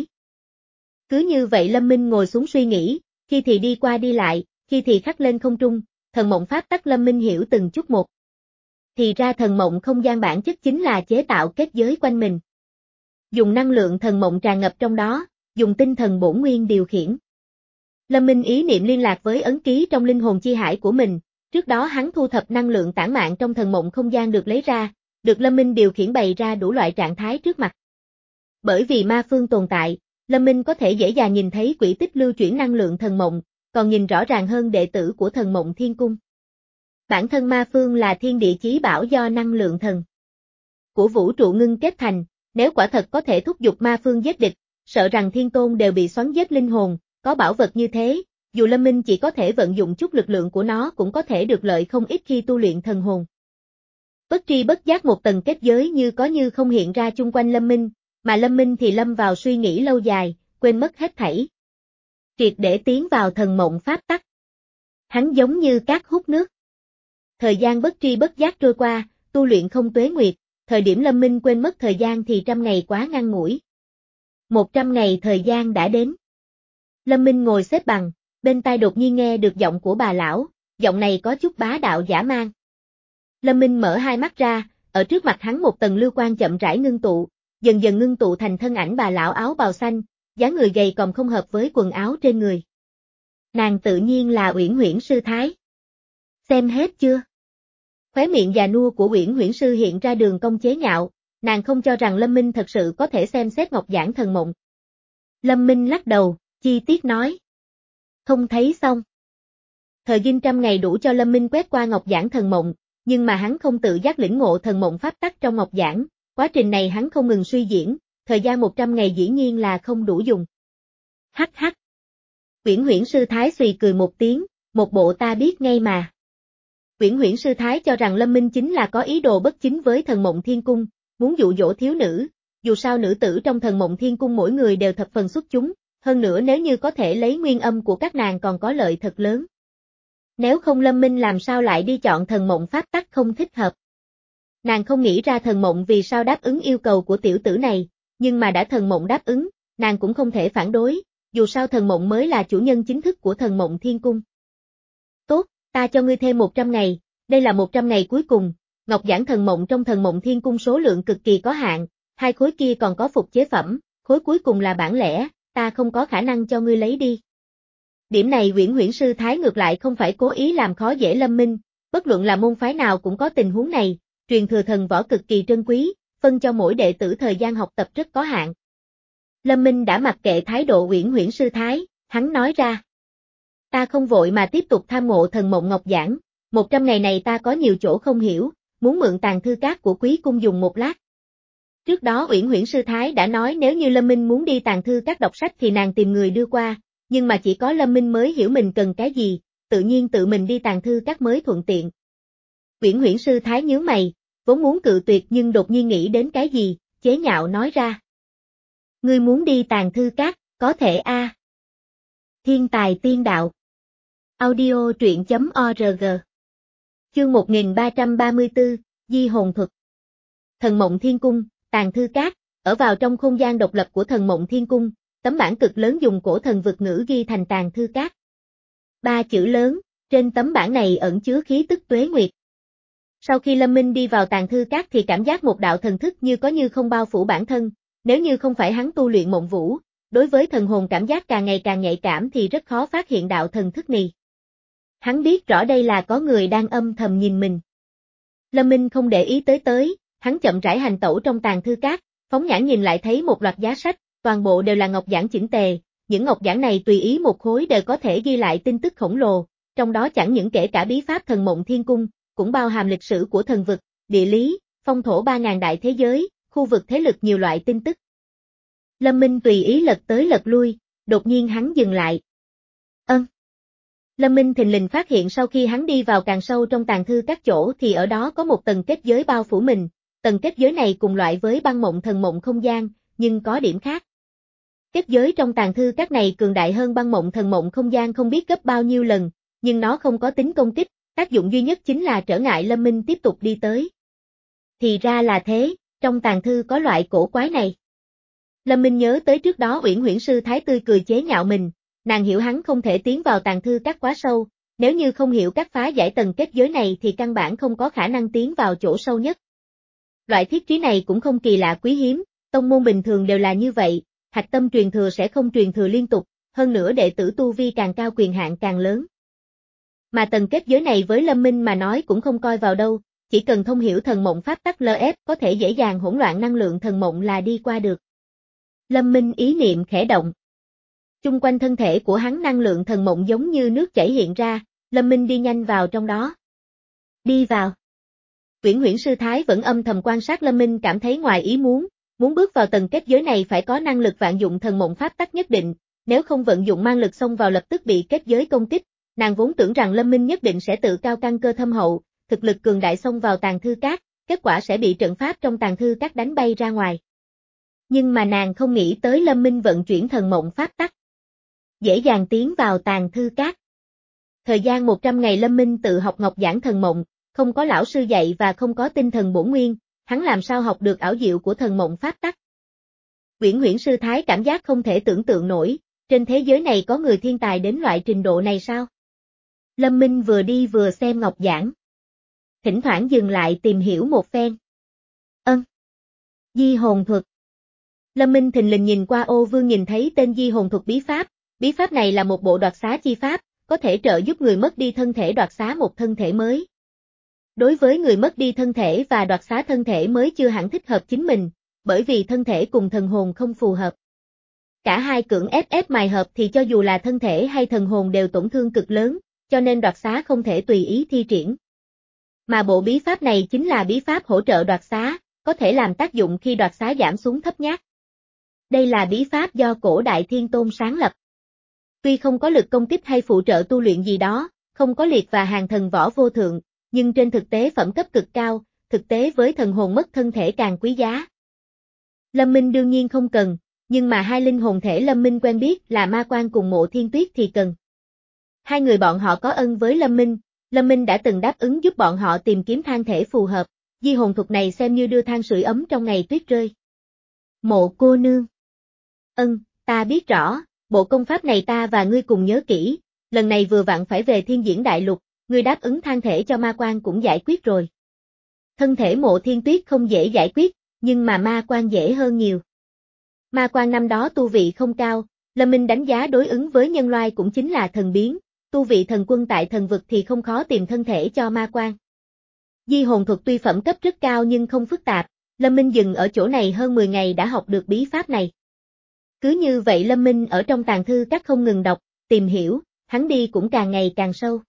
Cứ như vậy Lâm Minh ngồi xuống suy nghĩ, khi thì đi qua đi lại, khi thì khắc lên không trung, thần mộng pháp tắc Lâm Minh hiểu từng chút một. Thì ra thần mộng không gian bản chất chính là chế tạo kết giới quanh mình. Dùng năng lượng thần mộng tràn ngập trong đó, dùng tinh thần bổn nguyên điều khiển. Lâm Minh ý niệm liên lạc với ấn ký trong linh hồn chi hải của mình, trước đó hắn thu thập năng lượng tản mạn trong thần mộng không gian được lấy ra, được Lâm Minh điều khiển bày ra đủ loại trạng thái trước mặt. Bởi vì ma phương tồn tại, Lâm Minh có thể dễ dàng nhìn thấy quỹ tích lưu chuyển năng lượng thần mộng, còn nhìn rõ ràng hơn đệ tử của thần mộng thiên cung. Bản thân ma phương là thiên địa chí bảo do năng lượng thần của vũ trụ ngưng kết thành, nếu quả thật có thể thúc giục ma phương giết địch, sợ rằng thiên tôn đều bị xoắn giết linh hồn, có bảo vật như thế, dù Lâm Minh chỉ có thể vận dụng chút lực lượng của nó cũng có thể được lợi không ít khi tu luyện thần hồn. Bất tri bất giác một tầng kết giới như có như không hiện ra chung quanh Lâm Minh, mà Lâm Minh thì lâm vào suy nghĩ lâu dài, quên mất hết thảy. Triệt để tiến vào thần mộng pháp tắc. Hắn giống như cát hút nước. Thời gian bất tri bất giác trôi qua, tu luyện không tuế nguyệt, thời điểm Lâm Minh quên mất thời gian thì trăm ngày quá ngắn ngủi. Một trăm ngày thời gian đã đến. Lâm Minh ngồi xếp bằng, bên tai đột nhiên nghe được giọng của bà lão, giọng này có chút bá đạo dã man. Lâm Minh mở hai mắt ra, ở trước mặt hắn một tầng lưu quang chậm rãi ngưng tụ, dần dần ngưng tụ thành thân ảnh bà lão áo bào xanh, dáng người gầy còm không hợp với quần áo trên người. Nàng tự nhiên là Uyển Huyễn sư thái. Xem hết chưa? Khóe miệng già nua của Uyển Huyễn sư hiện ra đường cong chế nhạo, nàng không cho rằng Lâm Minh thật sự có thể xem xét ngọc giản thần mộng. Lâm Minh lắc đầu, chi tiết nói. Không thấy xong. Thời gian trăm ngày đủ cho Lâm Minh quét qua ngọc giản thần mộng, nhưng mà hắn không tự giác lĩnh ngộ thần mộng pháp tắc trong ngọc giản, quá trình này hắn không ngừng suy diễn, thời gian một trăm ngày dĩ nhiên là không đủ dùng. Hắc hắc. Uyển Huyễn sư thái xùy cười một tiếng, một bộ ta biết ngay mà. Uyển Huyễn sư thái cho rằng Lâm Minh chính là có ý đồ bất chính với thần mộng thiên cung, muốn dụ dỗ thiếu nữ, dù sao nữ tử trong thần mộng thiên cung mỗi người đều thập phần xuất chúng, hơn nữa nếu như có thể lấy nguyên âm của các nàng còn có lợi thật lớn. Nếu không Lâm Minh làm sao lại đi chọn thần mộng pháp tắc không thích hợp. Nàng không nghĩ ra thần mộng vì sao đáp ứng yêu cầu của tiểu tử này, nhưng mà đã thần mộng đáp ứng, nàng cũng không thể phản đối, dù sao thần mộng mới là chủ nhân chính thức của thần mộng thiên cung. Tốt, ta cho ngươi thêm một trăm ngày, đây là một trăm ngày cuối cùng, ngọc giản thần mộng trong thần mộng thiên cung số lượng cực kỳ có hạn, hai khối kia còn có phục chế phẩm, khối cuối cùng là bản lẻ, ta không có khả năng cho ngươi lấy đi. Điểm này Uyển Huyễn sư thái ngược lại không phải cố ý làm khó dễ Lâm Minh, bất luận là môn phái nào cũng có tình huống này, truyền thừa thần võ cực kỳ trân quý, phân cho mỗi đệ tử thời gian học tập rất có hạn. Lâm Minh đã mặc kệ thái độ Uyển Huyễn sư thái, hắn nói ra. Ta không vội mà tiếp tục tham ngộ thần mộng ngọc giản, một trăm ngày này ta có nhiều chỗ không hiểu, muốn mượn tàng thư cát của quý cung dùng một lát. Trước đó Uyển Huyễn sư thái đã nói nếu như Lâm Minh muốn đi tàng thư cát đọc sách thì nàng tìm người đưa qua, nhưng mà chỉ có Lâm Minh mới hiểu mình cần cái gì, tự nhiên tự mình đi tàng thư cát mới thuận tiện. Uyển Huyễn sư thái nhướng mày, vốn muốn cự tuyệt nhưng đột nhiên nghĩ đến cái gì, chế nhạo nói ra. Ngươi muốn đi tàng thư cát, có thể a. À. Thiên tài tiên đạo. Audio truyện chấm org. Chương một nghìn ba trăm ba mươi tư, Di hồn thuật. Thần mộng thiên cung, tàng thư cát, ở vào trong không gian độc lập của thần mộng thiên cung, tấm bảng cực lớn dùng cổ thần vực ngữ ghi thành tàng thư cát. Ba chữ lớn, trên tấm bảng này ẩn chứa khí tức tuế nguyệt. Sau khi Lâm Minh đi vào tàng thư cát thì cảm giác một đạo thần thức như có như không bao phủ bản thân, nếu như không phải hắn tu luyện mộng vũ, đối với thần hồn cảm giác càng ngày càng nhạy cảm thì rất khó phát hiện đạo thần thức này. Hắn biết rõ đây là có người đang âm thầm nhìn mình. Lâm Minh không để ý tới tới, hắn chậm rãi hành tẩu trong tàng thư cát, phóng nhãn nhìn lại thấy một loạt giá sách, toàn bộ đều là ngọc giản chỉnh tề, những ngọc giản này tùy ý một khối đều có thể ghi lại tin tức khổng lồ, trong đó chẳng những kể cả bí pháp thần mộng thiên cung, cũng bao hàm lịch sử của thần vực, địa lý, phong thổ ba ngàn đại thế giới, khu vực thế lực nhiều loại tin tức. Lâm Minh tùy ý lật tới lật lui, đột nhiên hắn dừng lại. Ân. Lâm Minh thình lình phát hiện sau khi hắn đi vào càng sâu trong tàng thư các chỗ thì ở đó có một tầng kết giới bao phủ mình, tầng kết giới này cùng loại với băng mộng thần mộng không gian, nhưng có điểm khác. Kết giới trong tàng thư các này cường đại hơn băng mộng thần mộng không gian không biết gấp bao nhiêu lần, nhưng nó không có tính công kích, tác dụng duy nhất chính là trở ngại Lâm Minh tiếp tục đi tới. Thì ra là thế, trong tàng thư có loại cổ quái này. Lâm Minh nhớ tới trước đó Uyển Huyễn sư thái tươi cười chế nhạo mình, nàng hiểu hắn không thể tiến vào tàng thư các quá sâu, nếu như không hiểu các phá giải tầng kết giới này thì căn bản không có khả năng tiến vào chỗ sâu nhất. Loại thiết trí này cũng không kỳ lạ quý hiếm, tông môn bình thường đều là như vậy, hạch tâm truyền thừa sẽ không truyền thừa liên tục, hơn nữa đệ tử tu vi càng cao quyền hạn càng lớn. Mà tầng kết giới này với Lâm Minh mà nói cũng không coi vào đâu, chỉ cần thông hiểu thần mộng pháp tắc lờ ép có thể dễ dàng hỗn loạn năng lượng thần mộng là đi qua được. Lâm Minh ý niệm khẽ động. Chung quanh thân thể của hắn năng lượng thần mộng giống như nước chảy hiện ra, Lâm Minh đi nhanh vào trong đó. Đi vào. Uyển Huyễn sư thái vẫn âm thầm quan sát Lâm Minh cảm thấy ngoài ý muốn, muốn bước vào tầng kết giới này phải có năng lực vạn dụng thần mộng pháp tắc nhất định, nếu không vận dụng mang lực xông vào lập tức bị kết giới công kích, nàng vốn tưởng rằng Lâm Minh nhất định sẽ tự cao căn cơ thâm hậu, thực lực cường đại xông vào tàng thư cát, kết quả sẽ bị trận pháp trong tàng thư cát đánh bay ra ngoài. Nhưng mà nàng không nghĩ tới Lâm Minh vận chuyển thần mộng pháp tắc, dễ dàng tiến vào tàng thư cát. Thời gian một trăm ngày Lâm Minh tự học ngọc giản thần mộng, không có lão sư dạy và không có tinh thần bổn nguyên, hắn làm sao học được ảo diệu của thần mộng pháp tắc. Uyển Huyễn sư thái cảm giác không thể tưởng tượng nổi, trên thế giới này có người thiên tài đến loại trình độ này sao? Lâm Minh vừa đi vừa xem ngọc giản. Thỉnh thoảng dừng lại tìm hiểu một phen. Ân. Di hồn thuật. Lâm Minh thình lình nhìn qua ô vương nhìn thấy tên di hồn thuật bí pháp, Bí pháp này là một bộ đoạt xá chi pháp, có thể trợ giúp người mất đi thân thể đoạt xá một thân thể mới. Đối với người mất đi thân thể và đoạt xá thân thể mới chưa hẳn thích hợp chính mình, bởi vì thân thể cùng thần hồn không phù hợp. Cả hai cưỡng ép ép mài hợp thì cho dù là thân thể hay thần hồn đều tổn thương cực lớn, cho nên đoạt xá không thể tùy ý thi triển. Mà bộ bí pháp này chính là bí pháp hỗ trợ đoạt xá, có thể làm tác dụng khi đoạt xá giảm xuống thấp nhát. Đây là bí pháp do cổ Đại Thiên Tôn sáng lập. Tuy không có lực công kích hay phụ trợ tu luyện gì đó, không có liệt và hàng thần võ vô thượng, nhưng trên thực tế phẩm cấp cực cao, thực tế với thần hồn mất thân thể càng quý giá. Lâm Minh đương nhiên không cần, nhưng mà hai linh hồn thể Lâm Minh quen biết là Ma Quan cùng Mộ Thiên Tuyết thì cần. Hai người bọn họ có ân với Lâm Minh, Lâm Minh đã từng đáp ứng giúp bọn họ tìm kiếm than thể phù hợp, di hồn thuật này xem như đưa than sưởi ấm trong ngày tuyết rơi. Mộ cô nương. Ân, ta biết rõ, bộ công pháp này ta và ngươi cùng nhớ kỹ, lần này vừa vặn phải về Thiên Diễn Đại Lục, ngươi đáp ứng than thể cho Ma Quan cũng giải quyết rồi. Thân thể Mộ Thiên Tuyết không dễ giải quyết, nhưng mà Ma Quan dễ hơn nhiều. Ma Quan năm đó tu vị không cao, Lâm Minh đánh giá đối ứng với nhân loại cũng chính là thần biến, tu vị thần quân tại thần vực thì không khó tìm thân thể cho Ma Quan. Di hồn thuật tuy phẩm cấp rất cao nhưng không phức tạp, Lâm Minh dừng ở chỗ này hơn mười ngày đã học được bí pháp này. Cứ như vậy Lâm Minh ở trong tàng thư các không ngừng đọc, tìm hiểu, hắn đi cũng càng ngày càng sâu.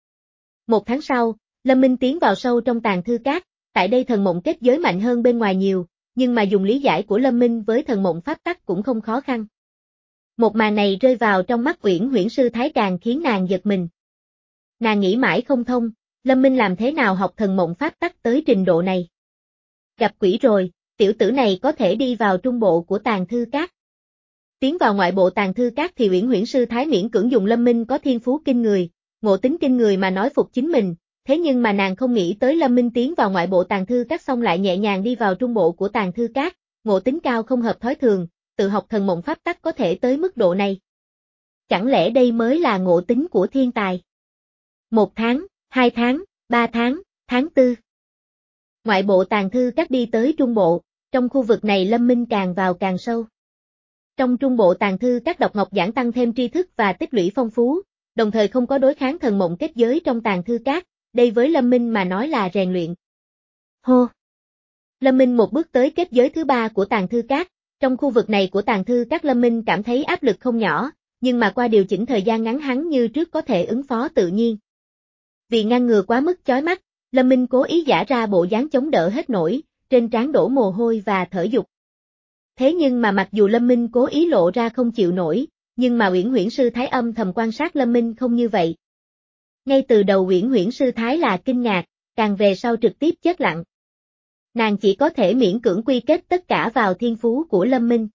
Một tháng sau, Lâm Minh tiến vào sâu trong tàng thư các, tại đây thần mộng kết giới mạnh hơn bên ngoài nhiều, nhưng mà dùng lý giải của Lâm Minh với thần mộng pháp tắc cũng không khó khăn. Một màn này rơi vào trong mắt Uyển Huyễn Sư Thái càng khiến nàng giật mình. Nàng nghĩ mãi không thông, Lâm Minh làm thế nào học thần mộng pháp tắc tới trình độ này? Gặp quỷ rồi, tiểu tử này có thể đi vào trung bộ của tàng thư các. Tiến vào ngoại bộ tàng thư các thì Uyển Huyễn Sư Thái miễn cưỡng dùng Lâm Minh có thiên phú kinh người, ngộ tính kinh người mà nói phục chính mình, thế nhưng mà nàng không nghĩ tới Lâm Minh tiến vào ngoại bộ tàng thư các xong lại nhẹ nhàng đi vào trung bộ của tàng thư các, ngộ tính cao không hợp thói thường, tự học thần mộng pháp tắc có thể tới mức độ này. Chẳng lẽ đây mới là ngộ tính của thiên tài? Một tháng, hai tháng, ba tháng, tháng tư. Ngoại bộ tàng thư các đi tới trung bộ, trong khu vực này Lâm Minh càng vào càng sâu. Trong trung bộ tàng thư các đọc ngọc giảng tăng thêm tri thức và tích lũy phong phú, đồng thời không có đối kháng thần mộng kết giới trong tàng thư các, đây với Lâm Minh mà nói là rèn luyện. Hô! Lâm Minh một bước tới kết giới thứ ba của tàng thư các, trong khu vực này của tàng thư các Lâm Minh cảm thấy áp lực không nhỏ, nhưng mà qua điều chỉnh thời gian ngắn hắn như trước có thể ứng phó tự nhiên. Vì ngăn ngừa quá mức chói mắt, Lâm Minh cố ý giả ra bộ dáng chống đỡ hết nổi, trên trán đổ mồ hôi và thở dục. Thế nhưng mà mặc dù Lâm Minh cố ý lộ ra không chịu nổi, nhưng mà Uyển Huyễn Sư Thái âm thầm quan sát Lâm Minh không như vậy. Ngay từ đầu Uyển Huyễn Sư Thái là kinh ngạc, càng về sau trực tiếp chết lặng. Nàng chỉ có thể miễn cưỡng quy kết tất cả vào thiên phú của Lâm Minh.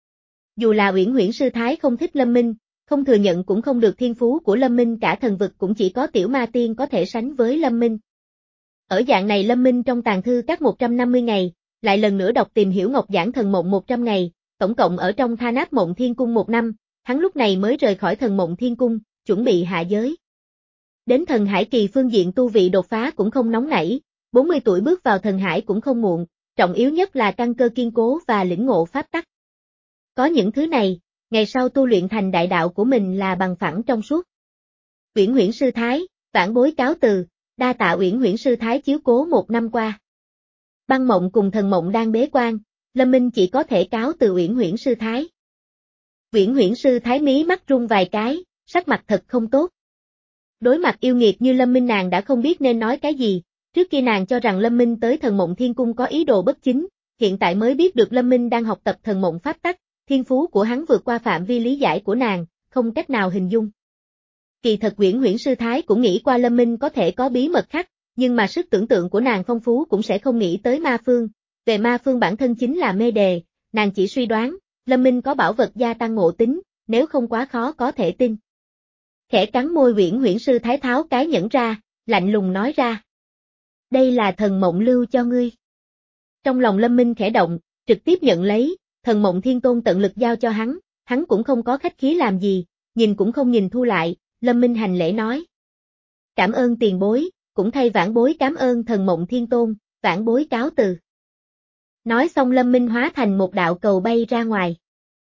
Dù là Uyển Huyễn Sư Thái không thích Lâm Minh, không thừa nhận cũng không được thiên phú của Lâm Minh cả thần vực cũng chỉ có Tiểu Ma Tiên có thể sánh với Lâm Minh. Ở dạng này Lâm Minh trong tàng thư các một trăm năm mươi ngày, lại lần nữa đọc tìm hiểu Ngọc Giảng Thần Mộng một trăm ngày, tổng cộng ở trong Tha Nát Mộng Thiên Cung một năm, hắn lúc này mới rời khỏi Thần Mộng Thiên Cung, chuẩn bị hạ giới. Đến thần hải kỳ phương diện tu vị đột phá cũng không nóng nảy, bốn mươi tuổi bước vào thần hải cũng không muộn, trọng yếu nhất là căn cơ kiên cố và lĩnh ngộ pháp tắc. Có những thứ này, ngày sau tu luyện thành đại đạo của mình là bằng phẳng trong suốt. Uyển Huyễn Sư Thái, vãn bối cáo từ, đa tạ Uyển Huyễn Sư Thái chiếu cố một năm qua. Băng Mộng cùng Thần Mộng đang bế quan, Lâm Minh chỉ có thể cáo từ Uyển Huyễn Sư Thái. Uyển Huyễn Sư Thái mí mắt run vài cái, sắc mặt thật không tốt. Đối mặt yêu nghiệt như Lâm Minh nàng đã không biết nên nói cái gì, trước kia nàng cho rằng Lâm Minh tới Thần Mộng Thiên Cung có ý đồ bất chính, hiện tại mới biết được Lâm Minh đang học tập Thần Mộng pháp tắc, thiên phú của hắn vượt qua phạm vi lý giải của nàng, không cách nào hình dung. Kỳ thật Uyển Huyễn Sư Thái cũng nghĩ qua Lâm Minh có thể có bí mật khác, nhưng mà sức tưởng tượng của nàng phong phú cũng sẽ không nghĩ tới ma phương, về ma phương bản thân chính là mê đề, nàng chỉ suy đoán, Lâm Minh có bảo vật gia tăng ngộ tính, nếu không quá khó có thể tin. Khẽ cắn môi Uyển Huyễn Sư Thái tháo cái nhẫn ra, lạnh lùng nói ra. Đây là thần mộng lưu cho ngươi. Trong lòng Lâm Minh khẽ động, trực tiếp nhận lấy, Thần Mộng Thiên Tôn tận lực giao cho hắn, hắn cũng không có khách khí làm gì, nhìn cũng không nhìn thu lại, Lâm Minh hành lễ nói. Cảm ơn tiền bối, cũng thay vãn bối cảm ơn Thần Mộng Thiên Tôn, vãn bối cáo từ. Nói xong Lâm Minh hóa thành một đạo cầu bay ra ngoài.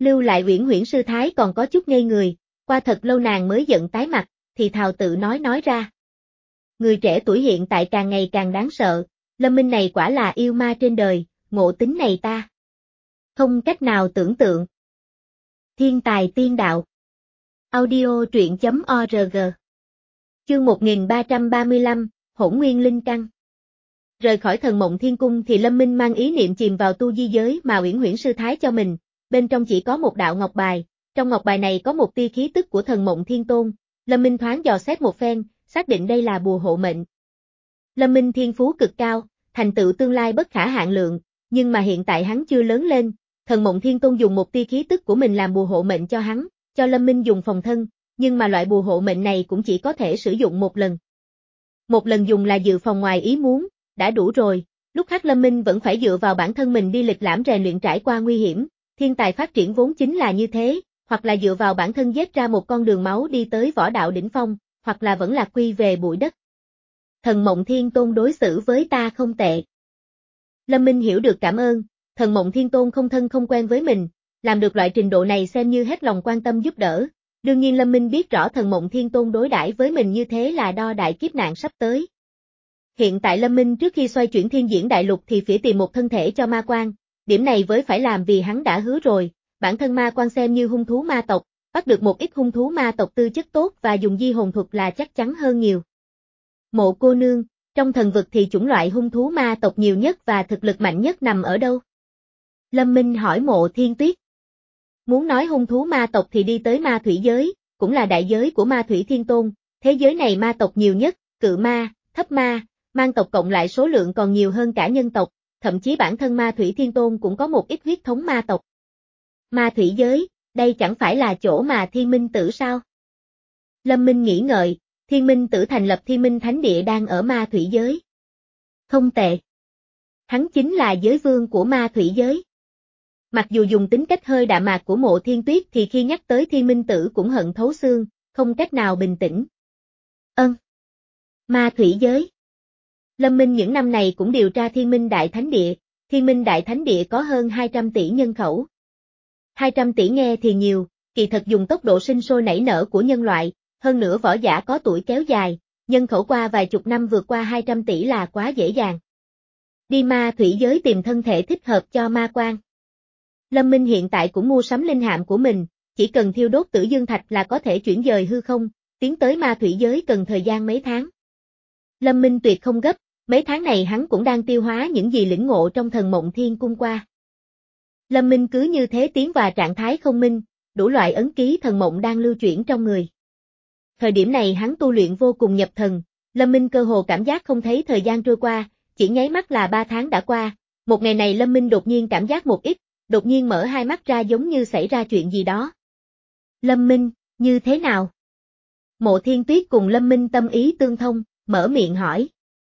Lưu lại Uyển Huyễn sư thái còn có chút ngây người, qua thật lâu nàng mới giận tái mặt, thì thào tự nói nói ra. Người trẻ tuổi hiện tại càng ngày càng đáng sợ, Lâm Minh này quả là yêu ma trên đời, ngộ tính này ta không cách nào tưởng tượng. Thiên tài tiên đạo. Audio truyện chấm org. Chương một nghìn ba trăm ba mươi lăm, Hỗn Nguyên Linh Căn. Rời khỏi Thần Mộng Thiên Cung thì Lâm Minh mang ý niệm chìm vào tu di giới mà Uyển Huyễn sư thái cho mình, bên trong chỉ có một đạo ngọc bài, trong ngọc bài này có một tia khí tức của Thần Mộng Thiên Tôn, Lâm Minh thoáng dò xét một phen, xác định đây là bùa hộ mệnh. Lâm Minh thiên phú cực cao, thành tựu tương lai bất khả hạn lượng, nhưng mà hiện tại hắn chưa lớn lên, Thần Mộng Thiên Tôn dùng một tia khí tức của mình làm bùa hộ mệnh cho hắn, cho Lâm Minh dùng phòng thân, nhưng mà loại bùa hộ mệnh này cũng chỉ có thể sử dụng một lần. Một lần dùng là dự phòng ngoài ý muốn, đã đủ rồi, lúc khác Lâm Minh vẫn phải dựa vào bản thân mình đi lịch lãm rèn luyện trải qua nguy hiểm, thiên tài phát triển vốn chính là như thế, hoặc là dựa vào bản thân giết ra một con đường máu đi tới võ đạo đỉnh phong, hoặc là vẫn lạc quy về bụi đất. Thần Mộng Thiên Tôn đối xử với ta không tệ. Lâm Minh hiểu được cảm ơn, Thần Mộng Thiên Tôn không thân không quen với mình, làm được loại trình độ này xem như hết lòng quan tâm giúp đỡ. Đương nhiên Lâm Minh biết rõ Thần Mộng Thiên Tôn đối đãi với mình như thế là đo đại kiếp nạn sắp tới. Hiện tại Lâm Minh trước khi xoay chuyển thiên diễn đại lục thì phải tìm một thân thể cho ma quan, điểm này với phải làm vì hắn đã hứa rồi, bản thân ma quan xem như hung thú ma tộc, bắt được một ít hung thú ma tộc tư chất tốt và dùng di hồn thuật là chắc chắn hơn nhiều. Mộ cô nương, trong thần vực thì chủng loại hung thú ma tộc nhiều nhất và thực lực mạnh nhất nằm ở đâu? Lâm Minh hỏi Mộ Thiên Tuyết. Muốn nói hung thú ma tộc thì đi tới ma thủy giới, cũng là đại giới của ma thủy thiên tôn, thế giới này ma tộc nhiều nhất, cự ma, thấp ma, mang tộc cộng lại số lượng còn nhiều hơn cả nhân tộc, thậm chí bản thân ma thủy thiên tôn cũng có một ít huyết thống ma tộc. Ma thủy giới, đây chẳng phải là chỗ mà Thiên Minh Tử sao? Lâm Minh nghĩ ngợi, Thiên Minh Tử thành lập Thiên Minh Thánh Địa đang ở ma thủy giới. Không tệ. Hắn chính là giới vương của ma thủy giới. Mặc dù dùng tính cách hơi đạm mạc của Mộ Thiên Tuyết thì khi nhắc tới Thiên Minh Tử cũng hận thấu xương, không cách nào bình tĩnh. Ân. Ma thủy giới. Lâm Minh những năm này cũng điều tra Thiên Minh Đại Thánh Địa, Thiên Minh Đại Thánh Địa có hơn hai trăm tỷ nhân khẩu. hai trăm tỷ nghe thì nhiều, kỳ thật dùng tốc độ sinh sôi nảy nở của nhân loại, hơn nữa võ giả có tuổi kéo dài, nhân khẩu qua vài chục năm vượt qua hai trăm tỷ là quá dễ dàng. Đi ma thủy giới tìm thân thể thích hợp cho ma quan. Lâm Minh hiện tại cũng mua sắm linh hạm của mình, chỉ cần thiêu đốt tử dương thạch là có thể chuyển dời hư không, tiến tới ma thủy giới cần thời gian mấy tháng. Lâm Minh tuyệt không gấp, mấy tháng này hắn cũng đang tiêu hóa những gì lĩnh ngộ trong Thần Mộng Thiên Cung qua. Lâm Minh cứ như thế tiến vào trạng thái không minh, đủ loại ấn ký thần mộng đang lưu chuyển trong người. Thời điểm này hắn tu luyện vô cùng nhập thần, Lâm Minh cơ hồ cảm giác không thấy thời gian trôi qua, chỉ nháy mắt là ba tháng đã qua, một ngày này Lâm Minh đột nhiên cảm giác một ít, đột nhiên mở hai mắt ra giống như xảy ra chuyện gì đó. Lâm Minh, như thế nào? Mộ Thiên Tuyết cùng Lâm Minh tâm ý tương thông, mở miệng hỏi.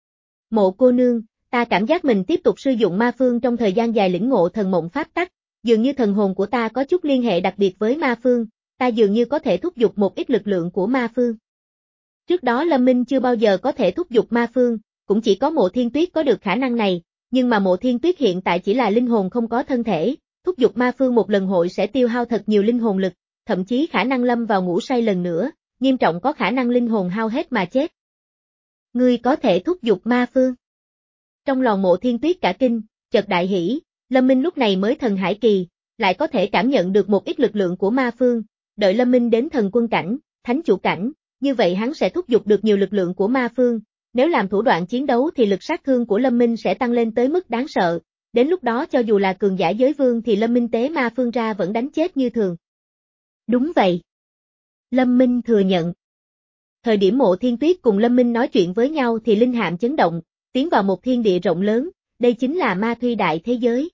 Mộ cô nương, ta cảm giác mình tiếp tục sử dụng ma phương trong thời gian dài lĩnh ngộ thần mộng pháp tắc, dường như thần hồn của ta có chút liên hệ đặc biệt với ma phương, ta dường như có thể thúc giục một ít lực lượng của ma phương. Trước đó Lâm Minh chưa bao giờ có thể thúc giục ma phương, cũng chỉ có Mộ Thiên Tuyết có được khả năng này, nhưng mà Mộ Thiên Tuyết hiện tại chỉ là linh hồn không có thân thể, thúc giục ma phương một lần hội sẽ tiêu hao thật nhiều linh hồn lực, thậm chí khả năng lâm vào ngủ say lần nữa, nghiêm trọng có khả năng linh hồn hao hết mà chết. Ngươi có thể thúc giục ma phương. Trong lòng Mộ Thiên Tuyết cả kinh, chợt đại hỉ, Lâm Minh lúc này mới thần hải kỳ, lại có thể cảm nhận được một ít lực lượng của ma phương, đợi Lâm Minh đến thần quân cảnh, thánh chủ cảnh, như vậy hắn sẽ thúc giục được nhiều lực lượng của ma phương, nếu làm thủ đoạn chiến đấu thì lực sát thương của Lâm Minh sẽ tăng lên tới mức đáng sợ, đến lúc đó cho dù là cường giả giới vương thì Lâm Minh tế ma phương ra vẫn đánh chết như thường. Đúng vậy. Lâm Minh thừa nhận. Thời điểm Mộ Thiên Tuyết cùng Lâm Minh nói chuyện với nhau thì linh hạm chấn động, tiến vào một thiên địa rộng lớn, đây chính là ma thuy đại thế giới.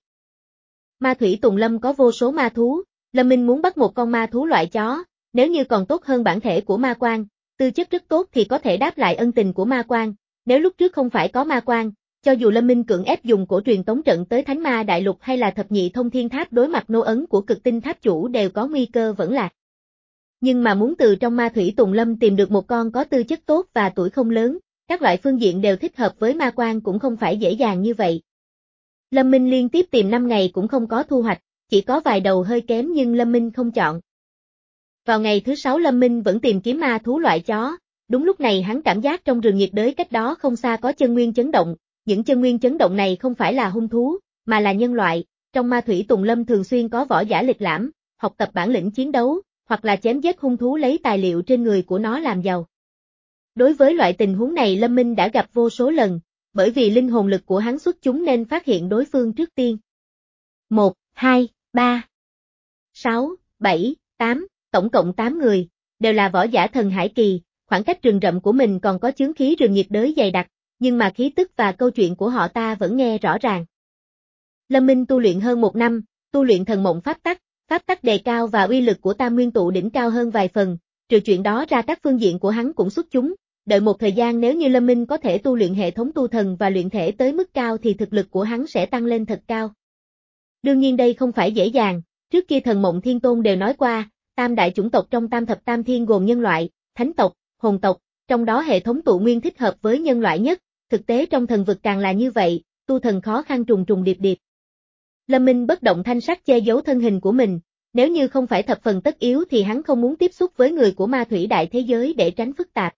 Ma thủy Tùng Lâm có vô số ma thú, Lâm Minh muốn bắt một con ma thú loại chó, nếu như còn tốt hơn bản thể của ma quan, tư chất rất tốt thì có thể đáp lại ân tình của ma quan, nếu lúc trước không phải có ma quan, cho dù Lâm Minh cưỡng ép dùng cổ truyền tống trận tới Thánh Ma Đại Lục hay là thập nhị thông thiên tháp đối mặt nô ấn của cực tinh tháp chủ đều có nguy cơ vẫn lạc. Nhưng mà muốn từ trong ma thủy Tùng Lâm tìm được một con có tư chất tốt và tuổi không lớn, các loại phương diện đều thích hợp với ma quan cũng không phải dễ dàng như vậy. Lâm Minh liên tiếp tìm năm ngày cũng không có thu hoạch, chỉ có vài đầu hơi kém nhưng Lâm Minh không chọn. Vào ngày thứ sáu Lâm Minh vẫn tìm kiếm ma thú loại chó, đúng lúc này hắn cảm giác trong rừng nhiệt đới cách đó không xa có chân nguyên chấn động, những chân nguyên chấn động này không phải là hung thú, mà là nhân loại, trong ma thủy Tùng Lâm thường xuyên có võ giả lịch lãm, học tập bản lĩnh chiến đấu, hoặc là chém giết hung thú lấy tài liệu trên người của nó làm giàu. Đối với loại tình huống này Lâm Minh đã gặp vô số lần, bởi vì linh hồn lực của hắn xuất chúng nên phát hiện đối phương trước tiên. một, hai, ba, sáu, bảy, tám, tổng cộng tám người, đều là võ giả thần hải kỳ, khoảng cách rừng rậm của mình còn có chướng khí rừng nhiệt đới dày đặc, nhưng mà khí tức và câu chuyện của họ ta vẫn nghe rõ ràng. Lâm Minh tu luyện hơn một năm, tu luyện thần mộng pháp tắc, pháp tắc đề cao và uy lực của tam nguyên tụ đỉnh cao hơn vài phần, trừ chuyện đó ra các phương diện của hắn cũng xuất chúng, đợi một thời gian nếu như Lâm Minh có thể tu luyện hệ thống tu thần và luyện thể tới mức cao thì thực lực của hắn sẽ tăng lên thật cao. Đương nhiên đây không phải dễ dàng, trước kia thần mộng thiên tôn đều nói qua, tam đại chủng tộc trong tam thập tam thiên gồm nhân loại, thánh tộc, hồn tộc, trong đó hệ thống tụ nguyên thích hợp với nhân loại nhất, thực tế trong thần vực càng là như vậy, tu thần khó khăn trùng trùng điệp điệp. Lâm Minh bất động thanh sắc che giấu thân hình của mình, nếu như không phải thập phần tất yếu thì hắn không muốn tiếp xúc với người của ma thủy đại thế giới để tránh phức tạp.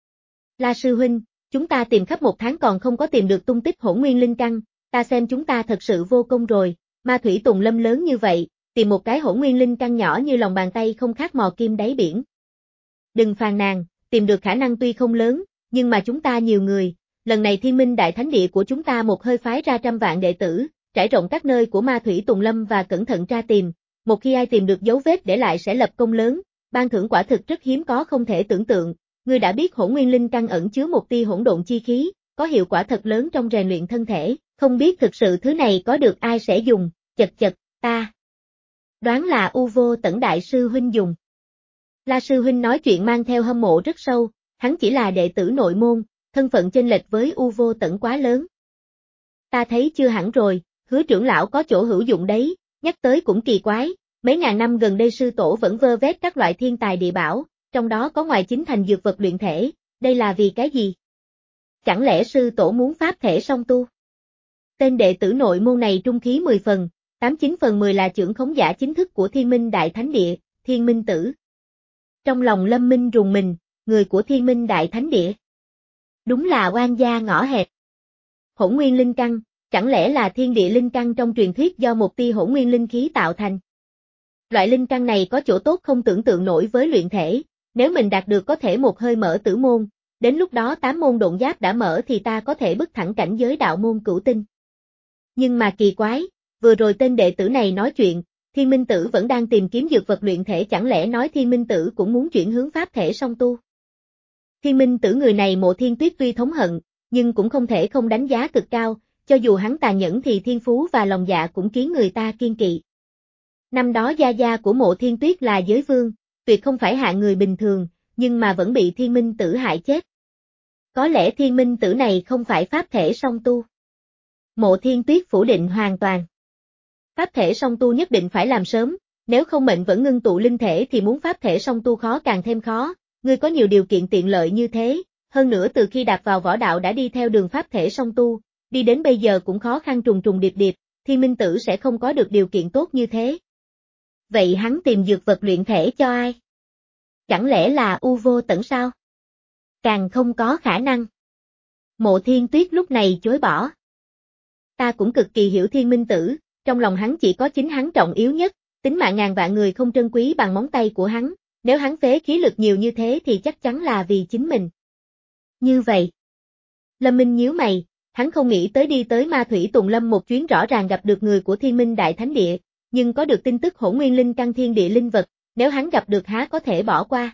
La sư huynh, chúng ta tìm khắp một tháng còn không có tìm được tung tích hỗn nguyên linh căn, ta xem chúng ta thật sự vô công rồi, ma thủy Tùng Lâm lớn như vậy, tìm một cái hỗn nguyên linh căn nhỏ như lòng bàn tay không khác mò kim đáy biển. Đừng phàn nàn, tìm được khả năng tuy không lớn, nhưng mà chúng ta nhiều người, lần này Thiên Minh Đại Thánh Địa của chúng ta một hơi phái ra trăm vạn đệ tử, trải rộng các nơi của ma thủy Tùng Lâm và cẩn thận tra tìm, một khi ai tìm được dấu vết để lại sẽ lập công lớn, ban thưởng quả thực rất hiếm có không thể tưởng tượng. Ngươi đã biết hỗn nguyên linh căn ẩn chứa một tia hỗn độn chi khí, có hiệu quả thật lớn trong rèn luyện thân thể, không biết thực sự thứ này có được ai sẽ dùng, chật chật, ta đoán là U Vô Tẩn đại sư huynh dùng. La sư huynh nói chuyện mang theo hâm mộ rất sâu, hắn chỉ là đệ tử nội môn, thân phận chênh lệch với U Vô Tẩn quá lớn. Ta thấy chưa hẳn rồi, Hứa trưởng lão có chỗ hữu dụng đấy, nhắc tới cũng kỳ quái, mấy ngàn năm gần đây sư tổ vẫn vơ vét các loại thiên tài địa bảo, trong đó có ngoài chính thành dược vật luyện thể, đây là vì cái gì? Chẳng lẽ sư tổ muốn pháp thể song tu? Tên đệ tử nội môn này trung khí mười phần, tám chín phần mười là trưởng khống giả chính thức của Thiên Minh Đại Thánh Địa, Thiên Minh Tử. Trong lòng Lâm Minh rùng mình, người của Thiên Minh Đại Thánh Địa. Đúng là oan gia ngõ hẹp. Hỗn nguyên linh căn, chẳng lẽ là thiên địa linh căn trong truyền thuyết do một tia hỗn nguyên linh khí tạo thành? Loại linh căn này có chỗ tốt không tưởng tượng nổi với luyện thể, nếu mình đạt được có thể một hơi mở tử môn, đến lúc đó tám môn độn giáp đã mở thì ta có thể bước thẳng cảnh giới đạo môn cửu tinh. Nhưng mà kỳ quái, vừa rồi tên đệ tử này nói chuyện, Thiên Minh Tử vẫn đang tìm kiếm dược vật luyện thể, chẳng lẽ nói Thiên Minh Tử cũng muốn chuyển hướng pháp thể song tu? Thiên Minh Tử người này Mộ Thiên Tuyết tuy thống hận, nhưng cũng không thể không đánh giá cực cao, cho dù hắn tàn nhẫn thì thiên phú và lòng dạ cũng khiến người ta kiên kỵ. Năm đó gia gia của Mộ Thiên Tuyết là giới vương, tuyệt không phải hạng người bình thường, nhưng mà vẫn bị Thiên Minh Tử hại chết. Có lẽ Thiên Minh Tử này không phải pháp thể song tu. Mộ Thiên Tuyết phủ định hoàn toàn. Pháp thể song tu nhất định phải làm sớm, nếu không mệnh vẫn ngưng tụ linh thể thì muốn pháp thể song tu khó càng thêm khó, ngươi có nhiều điều kiện tiện lợi như thế, hơn nữa từ khi đạp vào võ đạo đã đi theo đường pháp thể song tu, đi đến bây giờ cũng khó khăn trùng trùng điệp điệp, Thiên Minh Tử sẽ không có được điều kiện tốt như thế. Vậy hắn tìm dược vật luyện thể cho ai? Chẳng lẽ là U Vô Tẩn sao? Càng không có khả năng. Mộ Thiên Tuyết lúc này chối bỏ. Ta cũng cực kỳ hiểu Thiên Minh Tử, trong lòng hắn chỉ có chính hắn trọng yếu nhất, tính mạng ngàn vạn người không trân quý bằng móng tay của hắn, nếu hắn phế khí lực nhiều như thế thì chắc chắn là vì chính mình. Như vậy. Lâm Minh nhíu mày, hắn không nghĩ tới đi tới Ma Thủy Tùng Lâm một chuyến rõ ràng gặp được người của Thiên Minh Đại Thánh Địa, nhưng có được tin tức hỗn nguyên linh căn thiên địa linh vật, nếu hắn gặp được há có thể bỏ qua.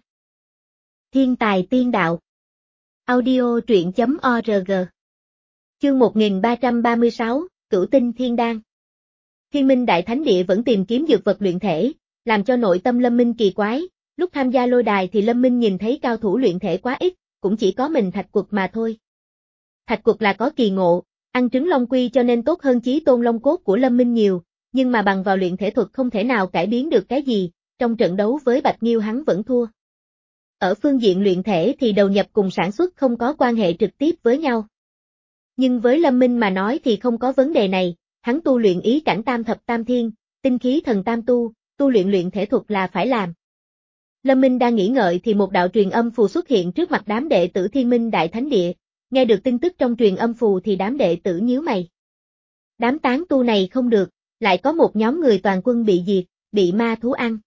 Thiên tài tiên đạo. Audio truyện chấm org. Chương một nghìn ba trăm ba mươi sáu, Cửu Tinh Thiên Đan. Thiên Minh Đại Thánh Địa vẫn tìm kiếm dược vật luyện thể, làm cho nội tâm Lâm Minh kỳ quái, lúc tham gia lôi đài thì Lâm Minh nhìn thấy cao thủ luyện thể quá ít, cũng chỉ có mình Thạch Quật mà thôi. Thạch Quật là có kỳ ngộ, ăn trứng long quy cho nên tốt hơn Chí Tôn Long Cốt của Lâm Minh nhiều, nhưng mà bằng vào luyện thể thuật không thể nào cải biến được cái gì, trong trận đấu với Bạch Nghiêu hắn vẫn thua. Ở phương diện luyện thể thì đầu nhập cùng sản xuất không có quan hệ trực tiếp với nhau. Nhưng với Lâm Minh mà nói thì không có vấn đề này, hắn tu luyện ý cảnh tam thập tam thiên, tinh khí thần tam tu, tu luyện luyện thể thuật là phải làm. Lâm Minh đang nghĩ ngợi thì một đạo truyền âm phù xuất hiện trước mặt đám đệ tử Thiên Minh Đại Thánh Địa, nghe được tin tức trong truyền âm phù thì đám đệ tử nhíu mày. Đám tán tu này không được, lại có một nhóm người toàn quân bị diệt, bị ma thú ăn.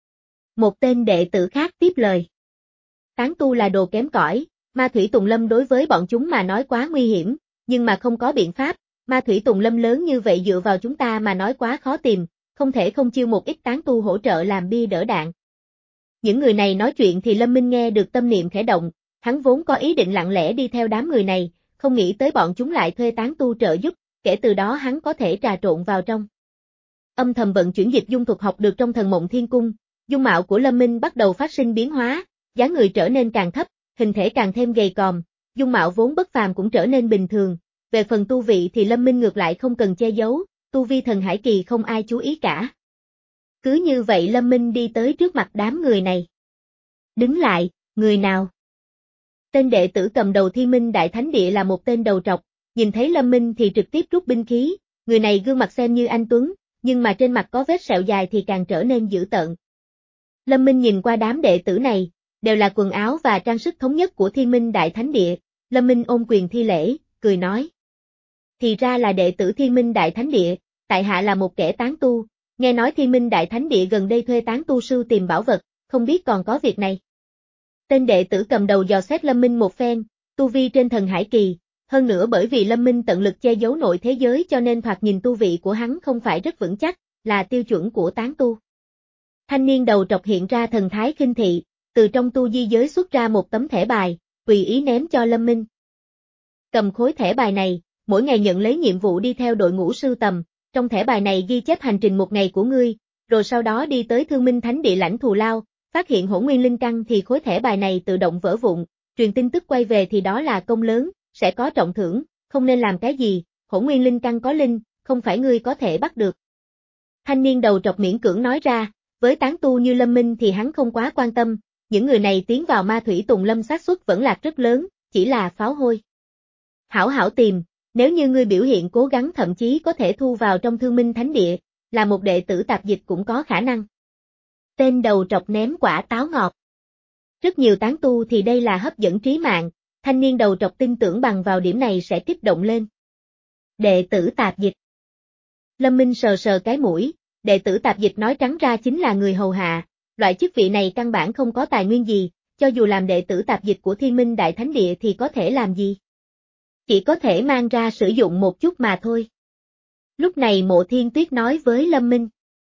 Một tên đệ tử khác tiếp lời. Tán tu là đồ kém cỏi, ma thủy tùng lâm đối với bọn chúng mà nói quá nguy hiểm, nhưng mà không có biện pháp, ma thủy tùng lâm lớn như vậy dựa vào chúng ta mà nói quá khó tìm, không thể không chiêu một ít tán tu hỗ trợ làm bia đỡ đạn. Những người này nói chuyện thì Lâm Minh nghe được tâm niệm khẽ động, hắn vốn có ý định lặng lẽ đi theo đám người này, không nghĩ tới bọn chúng lại thuê tán tu trợ giúp, kể từ đó hắn có thể trà trộn vào trong. Âm thầm vận chuyển dịch dung thuật học được trong Thần Mộng Thiên Cung, dung mạo của Lâm Minh bắt đầu phát sinh biến hóa, dáng người trở nên càng thấp, hình thể càng thêm gầy còm, dung mạo vốn bất phàm cũng trở nên bình thường. Về phần tu vị thì Lâm Minh ngược lại không cần che giấu, tu vi thần hải kỳ không ai chú ý cả. Cứ như vậy Lâm Minh đi tới trước mặt đám người này. Đứng lại, người nào? Tên đệ tử cầm đầu Thiên Minh Đại Thánh Địa là một tên đầu trọc, nhìn thấy Lâm Minh thì trực tiếp rút binh khí, người này gương mặt xem như anh tuấn, nhưng mà trên mặt có vết sẹo dài thì càng trở nên dữ tợn. Lâm Minh nhìn qua đám đệ tử này, đều là quần áo và trang sức thống nhất của Thiên Minh Đại Thánh Địa, Lâm Minh ôm quyền thi lễ, cười nói. Thì ra là đệ tử Thiên Minh Đại Thánh Địa, tại hạ là một kẻ tán tu, nghe nói Thiên Minh Đại Thánh Địa gần đây thuê tán tu sưu tìm bảo vật, không biết còn có việc này. Tên đệ tử cầm đầu dò xét Lâm Minh một phen, tu vi trên thần hải kỳ, hơn nữa bởi vì Lâm Minh tận lực che giấu nội thế giới cho nên thoạt nhìn tu vị của hắn không phải rất vững chắc, là tiêu chuẩn của tán tu. Thanh niên đầu trọc hiện ra thần thái khinh thị, từ trong tu di giới xuất ra một tấm thẻ bài, tùy ý ném cho Lâm Minh. Cầm khối thẻ bài này, mỗi ngày nhận lấy nhiệm vụ đi theo đội ngũ sưu tầm, trong thẻ bài này ghi chép hành trình một ngày của ngươi, rồi sau đó đi tới Thương Minh Thánh Địa lãnh thù lao, phát hiện hỗn nguyên linh căn thì khối thẻ bài này tự động vỡ vụn, truyền tin tức quay về thì đó là công lớn, sẽ có trọng thưởng, không nên làm cái gì, hỗn nguyên linh căn có linh, không phải ngươi có thể bắt được. Thanh niên đầu trọc miễn cưỡng nói ra, với tán tu như Lâm Minh thì hắn không quá quan tâm, những người này tiến vào ma thủy tùng lâm xác suất vẫn lạc rất lớn, chỉ là pháo hôi. Hảo hảo tìm, nếu như ngươi biểu hiện cố gắng thậm chí có thể thu vào trong Thương Minh Thánh Địa, là một đệ tử tạp dịch cũng có khả năng. Tên đầu trọc ném quả táo ngọt. Rất nhiều tán tu thì đây là hấp dẫn trí mạng, thanh niên đầu trọc tin tưởng bằng vào điểm này sẽ kích động lên. Đệ tử tạp dịch. Lâm Minh sờ sờ cái mũi, đệ tử tạp dịch nói trắng ra chính là người hầu hạ, loại chức vị này căn bản không có tài nguyên gì, cho dù làm đệ tử tạp dịch của Thiên Minh Đại Thánh Địa thì có thể làm gì? Chỉ có thể mang ra sử dụng một chút mà thôi. Lúc này Mộ Thiên Tuyết nói với Lâm Minh.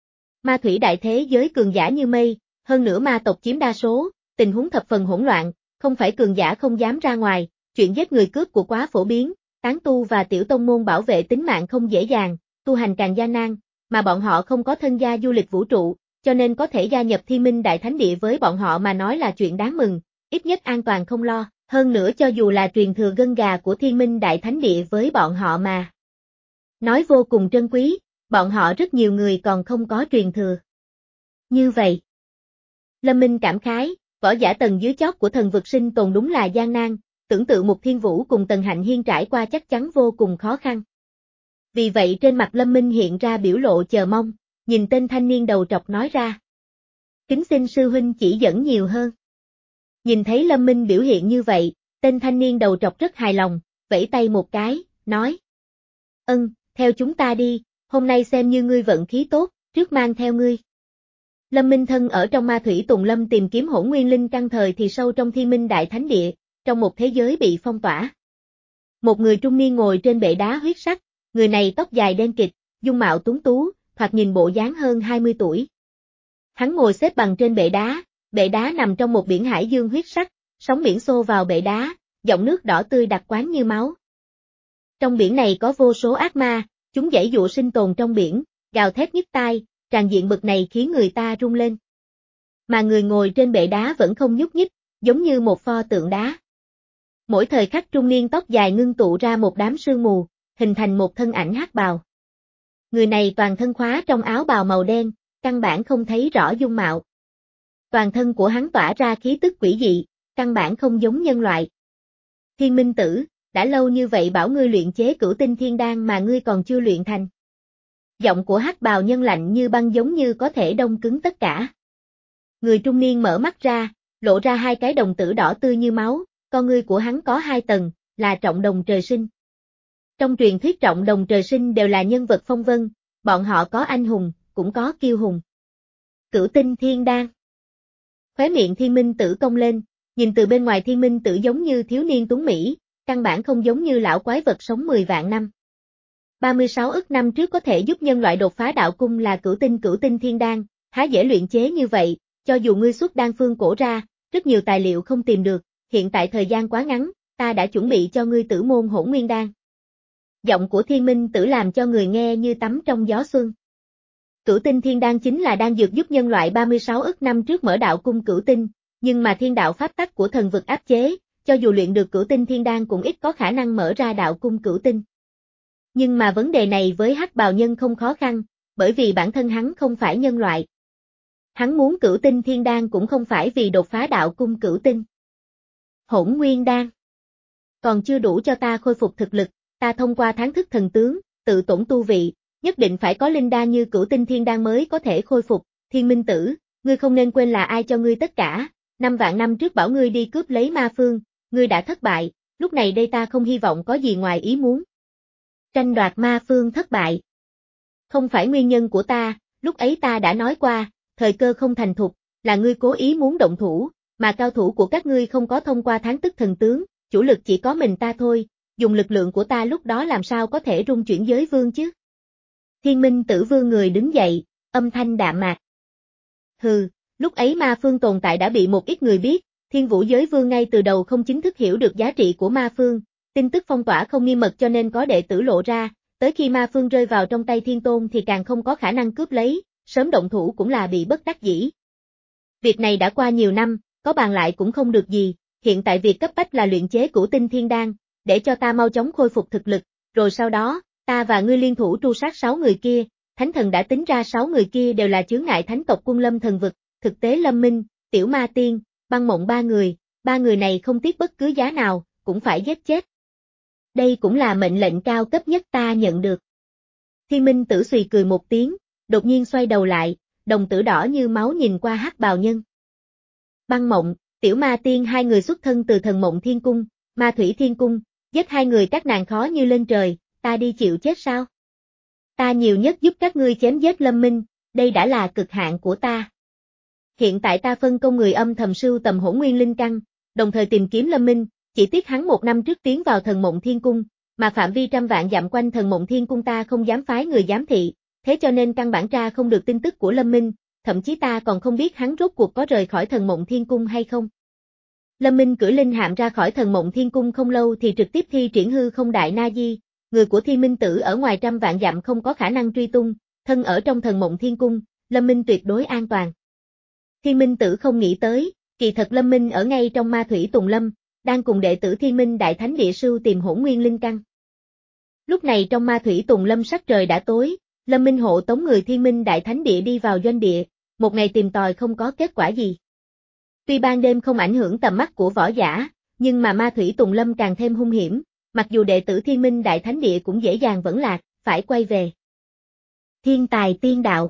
Ma thủy đại thế giới cường giả như mây, hơn nữa ma tộc chiếm đa số, tình huống thập phần hỗn loạn, không phải cường giả không dám ra ngoài, chuyện giết người cướp của quá phổ biến, tán tu và tiểu tông môn bảo vệ tính mạng không dễ dàng, tu hành càng gian nan, mà bọn họ không có thân gia du lịch vũ trụ, cho nên có thể gia nhập Thiên Minh Đại Thánh Địa với bọn họ mà nói là chuyện đáng mừng, ít nhất an toàn không lo, hơn nữa cho dù là truyền thừa gân gà của Thiên Minh Đại Thánh Địa với bọn họ mà nói vô cùng trân quý, bọn họ rất nhiều người còn không có truyền thừa. Như vậy, Lâm Minh cảm khái, võ giả tầng dưới chót của thần vực sinh tồn đúng là gian nan, tưởng tượng Mục Thiên Vũ cùng Tần Hạnh Hiên trải qua chắc chắn vô cùng khó khăn. Vì vậy trên mặt Lâm Minh hiện ra biểu lộ chờ mong, nhìn tên thanh niên đầu trọc nói ra. Kính xin sư huynh chỉ dẫn nhiều hơn. Nhìn thấy Lâm Minh biểu hiện như vậy, tên thanh niên đầu trọc rất hài lòng, vẫy tay một cái, nói. Ân, theo chúng ta đi, hôm nay xem như ngươi vận khí tốt, trước mang theo ngươi. Lâm Minh thân ở trong ma thủy tùng lâm tìm kiếm hỗn nguyên linh căn thời thì sâu trong Thiên Minh Đại Thánh Địa, trong một thế giới bị phong tỏa. Một người trung niên ngồi trên bệ đá huyết sắc, người này tóc dài đen kịt, dung mạo tuấn tú, thoạt nhìn bộ dáng hơn hai mươi tuổi. Hắn ngồi xếp bằng trên bệ đá, bệ đá nằm trong một biển hải dương huyết sắc, sóng biển xô vào bệ đá, dòng nước đỏ tươi đặc quán như máu. Trong biển này có vô số ác ma, chúng giãy giụa sinh tồn trong biển, gào thét nhức tai, tràn diện bực này khiến người ta run lên. Mà người ngồi trên bệ đá vẫn không nhúc nhích, giống như một pho tượng đá. Mỗi thời khắc trung niên tóc dài ngưng tụ ra một đám sương mù, hình thành một thân ảnh hắc bào. Người này toàn thân khóa trong áo bào màu đen, căn bản không thấy rõ dung mạo. Toàn thân của hắn tỏa ra khí tức quỷ dị, căn bản không giống nhân loại. Thiên Minh Tử, đã lâu như vậy bảo ngươi luyện chế cửu tinh thiên đan mà ngươi còn chưa luyện thành. Giọng của hắc bào nhân lạnh như băng giống như có thể đông cứng tất cả. Người trung niên mở mắt ra, lộ ra hai cái đồng tử đỏ tươi như máu, con ngươi của hắn có hai tầng, là trọng đồng trời sinh. Trong truyền thuyết trọng đồng trời sinh đều là nhân vật phong vân, bọn họ có anh hùng, cũng có kiêu hùng. Cửu tinh thiên đan. Khóe miệng thiên minh tử cong lên, nhìn từ bên ngoài thiên minh tử giống như thiếu niên tuấn Mỹ, căn bản không giống như lão quái vật sống mười vạn năm. ba mươi sáu ức năm trước có thể giúp nhân loại đột phá đạo cung là cửu tinh cửu tinh thiên đan, há dễ luyện chế như vậy, cho dù ngươi xuất đan phương cổ ra, rất nhiều tài liệu không tìm được, hiện tại thời gian quá ngắn, ta đã chuẩn bị cho ngươi tử môn hỗn nguyên đan. Giọng của thiên minh tử làm cho người nghe như tắm trong gió xuân. Cửu tinh thiên đan chính là đan dược giúp nhân loại ba mươi sáu ức năm trước mở đạo cung cửu tinh, nhưng mà thiên đạo pháp tắc của thần vực áp chế, cho dù luyện được cửu tinh thiên đan cũng ít có khả năng mở ra đạo cung cửu tinh. Nhưng mà vấn đề này với hắc bào nhân không khó khăn, bởi vì bản thân hắn không phải nhân loại. Hắn muốn cửu tinh thiên đan cũng không phải vì đột phá đạo cung cửu tinh. Hỗn nguyên đan. Còn chưa đủ cho ta khôi phục thực lực, ta thông qua tháng thức thần tướng, tự tổn tu vị, nhất định phải có linh đan như cửu tinh thiên đan mới có thể khôi phục. Thiên minh tử, ngươi không nên quên là ai cho ngươi tất cả, năm vạn năm trước bảo ngươi đi cướp lấy ma phương, ngươi đã thất bại, lúc này đây ta không hy vọng có gì ngoài ý muốn. Tranh đoạt ma phương thất bại. Không phải nguyên nhân của ta, lúc ấy ta đã nói qua, thời cơ không thành thục, là ngươi cố ý muốn động thủ, mà cao thủ của các ngươi không có thông qua tháng tức thần tướng, chủ lực chỉ có mình ta thôi, dùng lực lượng của ta lúc đó làm sao có thể rung chuyển giới vương chứ. Thiên minh tử vương người đứng dậy, âm thanh đạm mạc. Hừ, lúc ấy ma phương tồn tại đã bị một ít người biết, thiên vũ giới vương ngay từ đầu không chính thức hiểu được giá trị của ma phương, tin tức phong tỏa không nghiêm mật cho nên có đệ tử lộ ra, tới khi ma phương rơi vào trong tay thiên tôn thì càng không có khả năng cướp lấy, sớm động thủ cũng là bị bất đắc dĩ. Việc này đã qua nhiều năm, có bàn lại cũng không được gì, hiện tại việc cấp bách là luyện chế cửu tinh thiên đan, để cho ta mau chóng khôi phục thực lực, rồi sau đó, ta và ngươi liên thủ tru sát sáu người kia, thánh thần đã tính ra sáu người kia đều là chướng ngại thánh tộc quân lâm thần vực, thực tế Lâm Minh, Tiểu Ma Tiên, Băng Mộng ba người, ba người này không tiếc bất cứ giá nào, cũng phải giết chết. Đây cũng là mệnh lệnh cao cấp nhất ta nhận được. Thiên minh tử xùy cười một tiếng, đột nhiên xoay đầu lại, đồng tử đỏ như máu nhìn qua hắc bào nhân. Băng Mộng, Tiểu Ma Tiên hai người xuất thân từ thần mộng thiên cung, ma thủy thiên cung, giết hai người các nàng khó như lên trời, ta đi chịu chết sao? Ta nhiều nhất giúp các ngươi chém giết Lâm Minh, đây đã là cực hạn của ta. Hiện tại ta phân công người âm thầm sưu tầm hỗn nguyên linh căn, đồng thời tìm kiếm Lâm Minh, chỉ tiếc hắn một năm trước tiến vào thần mộng thiên cung, mà phạm vi trăm vạn dặm quanh thần mộng thiên cung ta không dám phái người giám thị, thế cho nên căn bản tra không được tin tức của Lâm Minh, thậm chí ta còn không biết hắn rốt cuộc có rời khỏi thần mộng thiên cung hay không. Lâm Minh cưỡi linh hạm ra khỏi thần mộng thiên cung không lâu thì trực tiếp thi triển hư không đại na di, người của Thiên Minh Tử ở ngoài trăm vạn dặm không có khả năng truy tung, thân ở trong thần mộng thiên cung, Lâm Minh tuyệt đối an toàn. Thiên Minh Tử không nghĩ tới, kỳ thật Lâm Minh ở ngay trong ma thủy Tùng Lâm, đang cùng đệ tử Thiên Minh Đại Thánh Địa Sưu tìm hỗn nguyên linh căn. Lúc này trong ma thủy Tùng Lâm sắc trời đã tối, Lâm Minh hộ tống người Thiên Minh Đại Thánh Địa đi vào doanh địa, một ngày tìm tòi không có kết quả gì. Tuy ban đêm không ảnh hưởng tầm mắt của võ giả, nhưng mà ma thủy Tùng Lâm càng thêm hung hiểm, mặc dù đệ tử Thiên Minh Đại Thánh Địa cũng dễ dàng vẫn lạc, phải quay về. Thiên tài tiên đạo.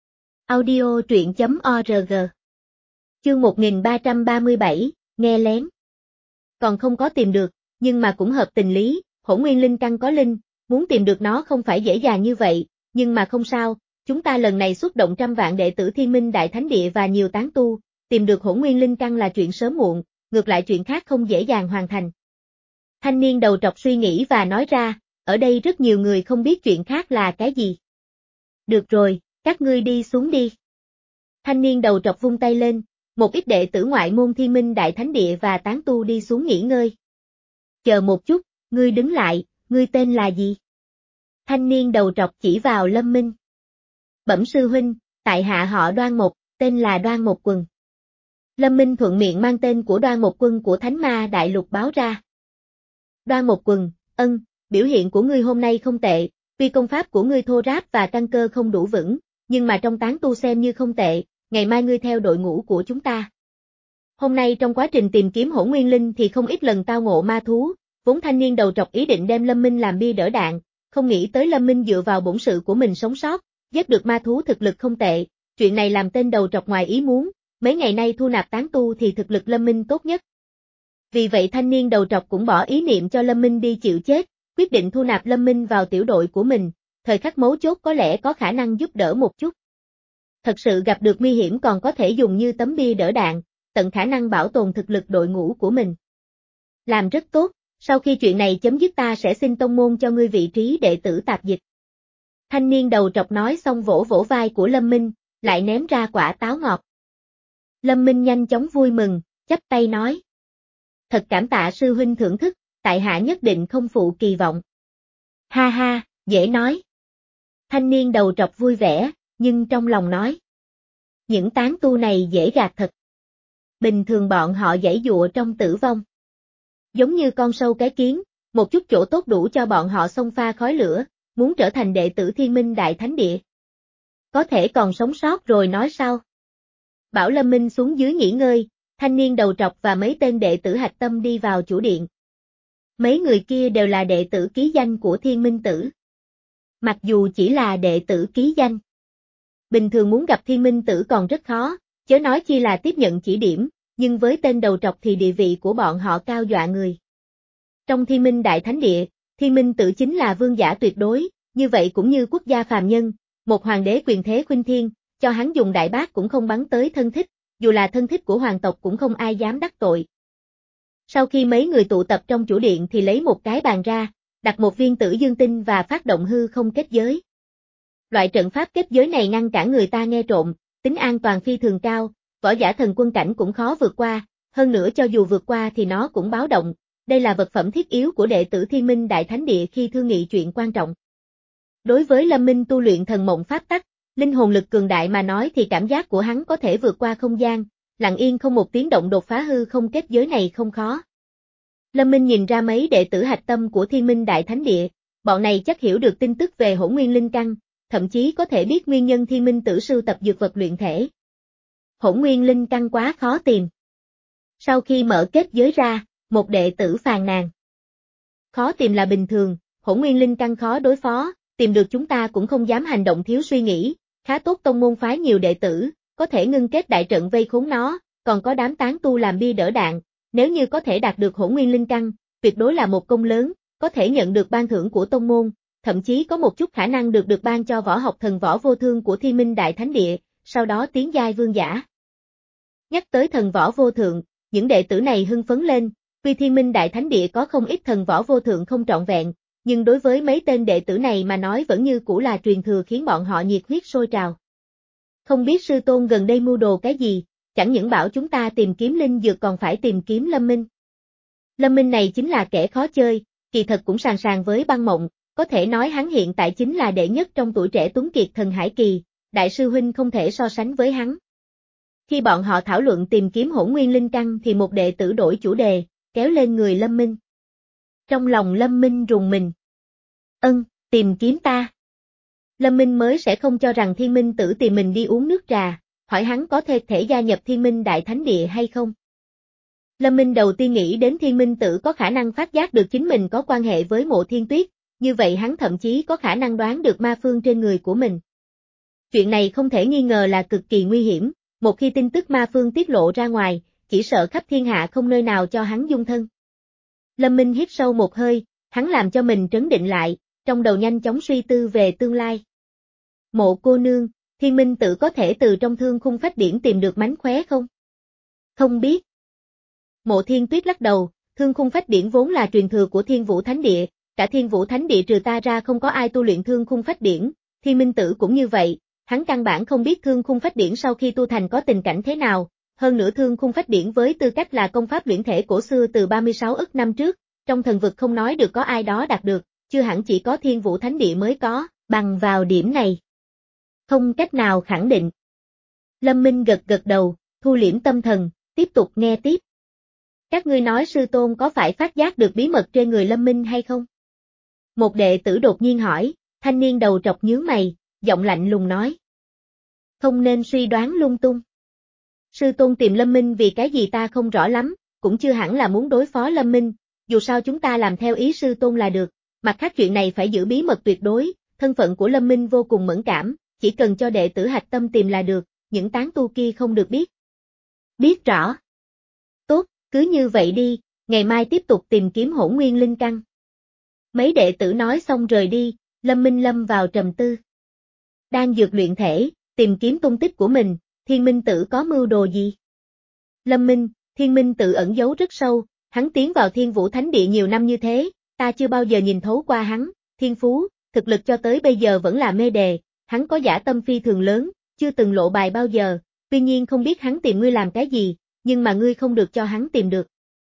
Audio truyện chấm org. Chương một nghìn ba trăm ba mươi bảy, nghe lén. Còn không có tìm được, nhưng mà cũng hợp tình lý, hỗn nguyên linh căn có linh, muốn tìm được nó không phải dễ dàng như vậy, nhưng mà không sao, chúng ta lần này xuất động trăm vạn đệ tử Thiên Minh Đại Thánh Địa và nhiều tán tu, tìm được hỗn nguyên linh căn là chuyện sớm muộn, ngược lại chuyện khác không dễ dàng hoàn thành. Thanh niên đầu trọc suy nghĩ và nói ra, ở đây rất nhiều người không biết chuyện khác là cái gì. Được rồi, các ngươi đi xuống đi. Thanh niên đầu trọc vung tay lên, một ít đệ tử ngoại môn Thiên Minh Đại Thánh Địa và tán tu đi xuống nghỉ ngơi. Chờ một chút, ngươi đứng lại, ngươi tên là gì? Thanh niên đầu trọc chỉ vào Lâm Minh. Bẩm sư huynh, tại hạ họ Đoan Một, tên là Đoan Một Quần. Lâm Minh thuận miệng mang tên của Đoan Một Quân của Thánh Ma Đại Lục báo ra. Đoan Một Quần, ân, biểu hiện của ngươi hôm nay không tệ, tuy công pháp của ngươi thô ráp và căn cơ không đủ vững, nhưng mà trong tán tu xem như không tệ, ngày mai ngươi theo đội ngũ của chúng ta. Hôm nay trong quá trình tìm kiếm hỗn nguyên linh thì không ít lần tao ngộ ma thú, vốn thanh niên đầu trọc ý định đem Lâm Minh làm bia đỡ đạn, không nghĩ tới Lâm Minh dựa vào bổn sự của mình sống sót, giết được ma thú thực lực không tệ, chuyện này làm tên đầu trọc ngoài ý muốn, mấy ngày nay thu nạp tán tu thì thực lực Lâm Minh tốt nhất. Vì vậy thanh niên đầu trọc cũng bỏ ý niệm cho Lâm Minh đi chịu chết, quyết định thu nạp Lâm Minh vào tiểu đội của mình, thời khắc mấu chốt có lẽ có khả năng giúp đỡ một chút. Thật sự gặp được nguy hiểm còn có thể dùng như tấm bia đỡ đạn, tận khả năng bảo tồn thực lực đội ngũ của mình. Làm rất tốt, sau khi chuyện này chấm dứt ta sẽ xin tông môn cho ngươi vị trí đệ tử tạp dịch. Thanh niên đầu trọc nói xong vỗ vỗ vai của Lâm Minh, lại ném ra quả táo ngọt. Lâm Minh nhanh chóng vui mừng, chắp tay nói. Thật cảm tạ sư huynh thưởng thức, tại hạ nhất định không phụ kỳ vọng. Ha ha, dễ nói. Thanh niên đầu trọc vui vẻ, nhưng trong lòng nói. Những tán tu này dễ gạt thật. Bình thường bọn họ giãy giụa trong tử vong. Giống như con sâu cái kiến, một chút chỗ tốt đủ cho bọn họ xông pha khói lửa, muốn trở thành đệ tử Thiên Minh Đại Thánh Địa. Có thể còn sống sót rồi nói sao? Bảo Lâm Minh xuống dưới nghỉ ngơi, thanh niên đầu trọc và mấy tên đệ tử hạch tâm đi vào chủ điện. Mấy người kia đều là đệ tử ký danh của Thiên Minh Tử. Mặc dù chỉ là đệ tử ký danh. Bình thường muốn gặp Thiên Minh Tử còn rất khó, chớ nói chi là tiếp nhận chỉ điểm, nhưng với tên đầu trọc thì địa vị của bọn họ cao dọa người. Trong Thiên Minh Đại Thánh Địa, Thiên Minh Tử chính là vương giả tuyệt đối, như vậy cũng như quốc gia phàm nhân, một hoàng đế quyền thế khuynh thiên, cho hắn dùng đại bác cũng không bắn tới thân thích, dù là thân thích của hoàng tộc cũng không ai dám đắc tội. Sau khi mấy người tụ tập trong chủ điện thì lấy một cái bàn ra, đặt một viên tử dương tinh và phát động hư không kết giới. Loại trận pháp kết giới này ngăn cản người ta nghe trộm, tính an toàn phi thường cao, võ giả thần quân cảnh cũng khó vượt qua, hơn nữa cho dù vượt qua thì nó cũng báo động, đây là vật phẩm thiết yếu của đệ tử Thiên Minh Đại Thánh Địa khi thương nghị chuyện quan trọng. Đối với Lâm Minh tu luyện thần mộng pháp tắc, linh hồn lực cường đại mà nói thì cảm giác của hắn có thể vượt qua không gian, lặng yên không một tiếng động đột phá hư không kết giới này không khó. Lâm Minh nhìn ra mấy đệ tử hạch tâm của Thiên Minh Đại Thánh Địa, bọn này chắc hiểu được tin tức về Hỗn Nguyên Linh Căn, thậm chí có thể biết nguyên nhân Thiên Minh Tử sưu tập dược vật luyện thể. Hỗn Nguyên Linh Căn quá khó tìm. Sau khi mở kết giới ra, một đệ tử phàn nàn. Khó tìm là bình thường, Hỗn Nguyên Linh Căn khó đối phó, tìm được chúng ta cũng không dám hành động thiếu suy nghĩ, khá tốt tông môn phái nhiều đệ tử, có thể ngưng kết đại trận vây khốn nó, còn có đám tán tu làm bia đỡ đạn, nếu như có thể đạt được Hỗn Nguyên Linh Căn, tuyệt đối là một công lớn, có thể nhận được ban thưởng của tông môn, thậm chí có một chút khả năng được được ban cho võ học thần võ vô thương của Thiên Minh Đại Thánh Địa, sau đó tiến giai vương giả. Nhắc tới thần võ vô thượng, những đệ tử này hưng phấn lên, tuy Thiên Minh Đại Thánh Địa có không ít thần võ vô thượng không trọn vẹn, nhưng đối với mấy tên đệ tử này mà nói vẫn như cũ là truyền thừa khiến bọn họ nhiệt huyết sôi trào. Không biết sư tôn gần đây mưu đồ cái gì, chẳng những bảo chúng ta tìm kiếm linh dược còn phải tìm kiếm Lâm Minh. Lâm Minh này chính là kẻ khó chơi, kỳ thật cũng sàng sàng với băng mộng, có thể nói hắn hiện tại chính là đệ nhất trong tuổi trẻ tuấn kiệt thần hải kỳ, đại sư huynh không thể so sánh với hắn. Khi bọn họ thảo luận tìm kiếm Hỗn Nguyên Linh Căn thì một đệ tử đổi chủ đề, kéo lên người Lâm Minh. Trong lòng Lâm Minh rùng mình. Ân, tìm kiếm ta. Lâm Minh mới sẽ không cho rằng Thiên Minh Tử tìm mình đi uống nước trà, hỏi hắn có thể thể gia nhập Thiên Minh Đại Thánh Địa hay không. Lâm Minh đầu tiên nghĩ đến Thiên Minh Tử có khả năng phát giác được chính mình có quan hệ với Mộ Thiên Tuyết, như vậy hắn thậm chí có khả năng đoán được ma phương trên người của mình. Chuyện này không thể nghi ngờ là cực kỳ nguy hiểm, một khi tin tức ma phương tiết lộ ra ngoài, chỉ sợ khắp thiên hạ không nơi nào cho hắn dung thân. Lâm Minh hít sâu một hơi, hắn làm cho mình trấn định lại, trong đầu nhanh chóng suy tư về tương lai. Mộ cô nương, Thiên Minh Tử có thể từ trong thương khung phách điển tìm được mánh khóe không? Không biết. Mộ Thiên Tuyết lắc đầu, thương khung phách điển vốn là truyền thừa của Thiên Vũ Thánh Địa, cả Thiên Vũ Thánh Địa trừ ta ra không có ai tu luyện thương khung phách điển, Thiên Minh Tử cũng như vậy, hắn căn bản không biết thương khung phách điển sau khi tu thành có tình cảnh thế nào, hơn nữa thương khung phách điển với tư cách là công pháp luyện thể cổ xưa từ ba mươi sáu ức năm trước, trong thần vực không nói được có ai đó đạt được, chưa hẳn chỉ có Thiên Vũ Thánh Địa mới có, bằng vào điểm này. Không cách nào khẳng định. Lâm Minh gật gật đầu, thu liễm tâm thần, tiếp tục nghe tiếp. Các ngươi nói sư tôn có phải phát giác được bí mật trên người Lâm Minh hay không? Một đệ tử đột nhiên hỏi, thanh niên đầu trọc nhướng mày, giọng lạnh lùng nói. Không nên suy đoán lung tung. Sư tôn tìm Lâm Minh vì cái gì ta không rõ lắm, cũng chưa hẳn là muốn đối phó Lâm Minh, dù sao chúng ta làm theo ý sư tôn là được, Mặt khác chuyện này phải giữ bí mật tuyệt đối, thân phận của Lâm Minh vô cùng mẫn cảm, chỉ cần cho đệ tử hạch tâm tìm là được, những tán tu kia không được biết. Biết rõ. Tốt, cứ như vậy đi, ngày mai tiếp tục tìm kiếm hỗn nguyên linh căn. Mấy đệ tử nói xong rời đi, Lâm Minh lâm vào trầm tư. Đang dược luyện thể, tìm kiếm tung tích của mình, Thiên Minh Tử có mưu đồ gì? Lâm Minh, Thiên Minh Tử ẩn giấu rất sâu, hắn tiến vào Thiên Vũ Thánh Địa nhiều năm như thế, ta chưa bao giờ nhìn thấu qua hắn, thiên phú, thực lực cho tới bây giờ vẫn là mê đề, hắn có dã tâm phi thường lớn, chưa từng lộ bài bao giờ, tuy nhiên không biết hắn tìm ngươi làm cái gì, nhưng mà ngươi không được cho hắn tìm được.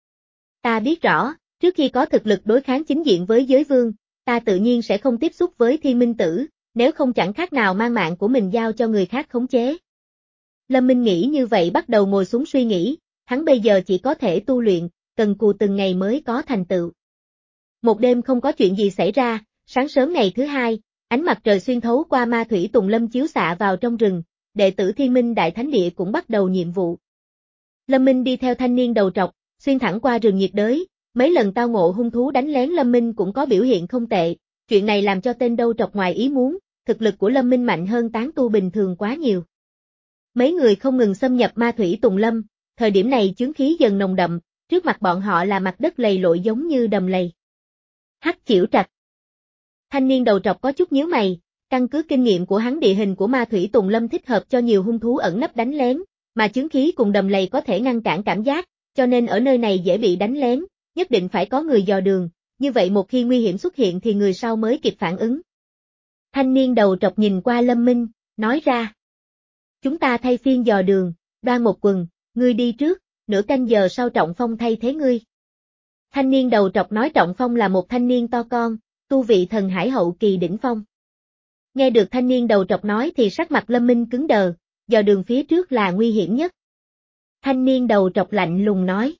Ta biết rõ, trước khi có thực lực đối kháng chính diện với giới vương, ta tự nhiên sẽ không tiếp xúc với Thiên Minh Tử, nếu không chẳng khác nào mang mạng của mình giao cho người khác khống chế. Lâm Minh nghĩ như vậy bắt đầu ngồi xuống suy nghĩ, hắn bây giờ chỉ có thể tu luyện, cần cù từng ngày mới có thành tựu. Một đêm không có chuyện gì xảy ra, sáng sớm ngày thứ hai, ánh mặt trời xuyên thấu qua ma thủy tùng lâm chiếu xạ vào trong rừng, đệ tử Thiên Minh Đại Thánh Địa cũng bắt đầu nhiệm vụ. Lâm Minh đi theo thanh niên đầu trọc, xuyên thẳng qua rừng nhiệt đới, mấy lần tao ngộ hung thú đánh lén Lâm Minh cũng có biểu hiện không tệ, chuyện này làm cho tên đầu trọc ngoài ý muốn, thực lực của Lâm Minh mạnh hơn tán tu bình thường quá nhiều. Mấy người không ngừng xâm nhập ma thủy tùng lâm, thời điểm này chướng khí dần nồng đậm, trước mặt bọn họ là mặt đất lầy lội giống như đầm lầy. Hắc Chiểu Trạch. Thanh niên đầu trọc có chút nhíu mày, căn cứ kinh nghiệm của hắn địa hình của ma thủy tùng lâm thích hợp cho nhiều hung thú ẩn nấp đánh lén, mà chướng khí cùng đầm lầy có thể ngăn cản cảm giác, cho nên ở nơi này dễ bị đánh lén, nhất định phải có người dò đường, như vậy một khi nguy hiểm xuất hiện thì người sau mới kịp phản ứng. Thanh niên đầu trọc nhìn qua Lâm Minh, nói ra. Chúng ta thay phiên dò đường, Đoan Một Quần, ngươi đi trước, nửa canh giờ sau Trọng Phong thay thế ngươi. Thanh niên đầu trọc nói Trọng Phong là một thanh niên to con, tu vị thần hải hậu kỳ đỉnh phong. Nghe được thanh niên đầu trọc nói thì sắc mặt Lâm Minh cứng đờ, dò đường phía trước là nguy hiểm nhất. Thanh niên đầu trọc lạnh lùng nói.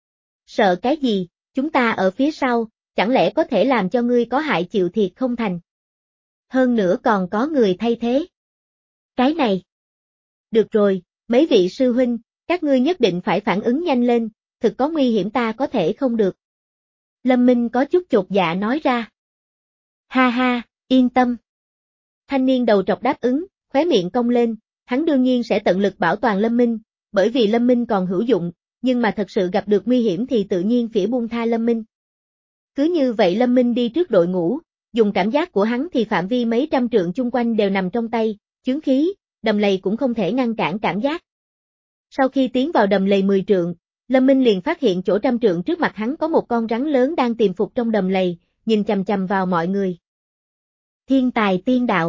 Sợ cái gì, chúng ta ở phía sau, chẳng lẽ có thể làm cho ngươi có hại chịu thiệt không thành. Hơn nữa còn có người thay thế. Cái này. Được rồi, mấy vị sư huynh, các ngươi nhất định phải phản ứng nhanh lên, thực có nguy hiểm ta có thể không được. Lâm Minh có chút chột dạ nói ra. Ha ha, yên tâm. Thanh niên đầu trọc đáp ứng, khóe miệng cong lên, hắn đương nhiên sẽ tận lực bảo toàn Lâm Minh, bởi vì Lâm Minh còn hữu dụng, nhưng mà thật sự gặp được nguy hiểm thì tự nhiên phỉ buông tha Lâm Minh. Cứ như vậy Lâm Minh đi trước đội ngũ, dùng cảm giác của hắn thì phạm vi mấy trăm trượng chung quanh đều nằm trong tay, chướng khí, đầm lầy cũng không thể ngăn cản cảm giác. Sau khi tiến vào đầm lầy mười trượng, Lâm Minh liền phát hiện chỗ trăm trượng trước mặt hắn có một con rắn lớn đang tiềm phục trong đầm lầy, nhìn chằm chằm vào mọi người. Thiên tài tiên đạo.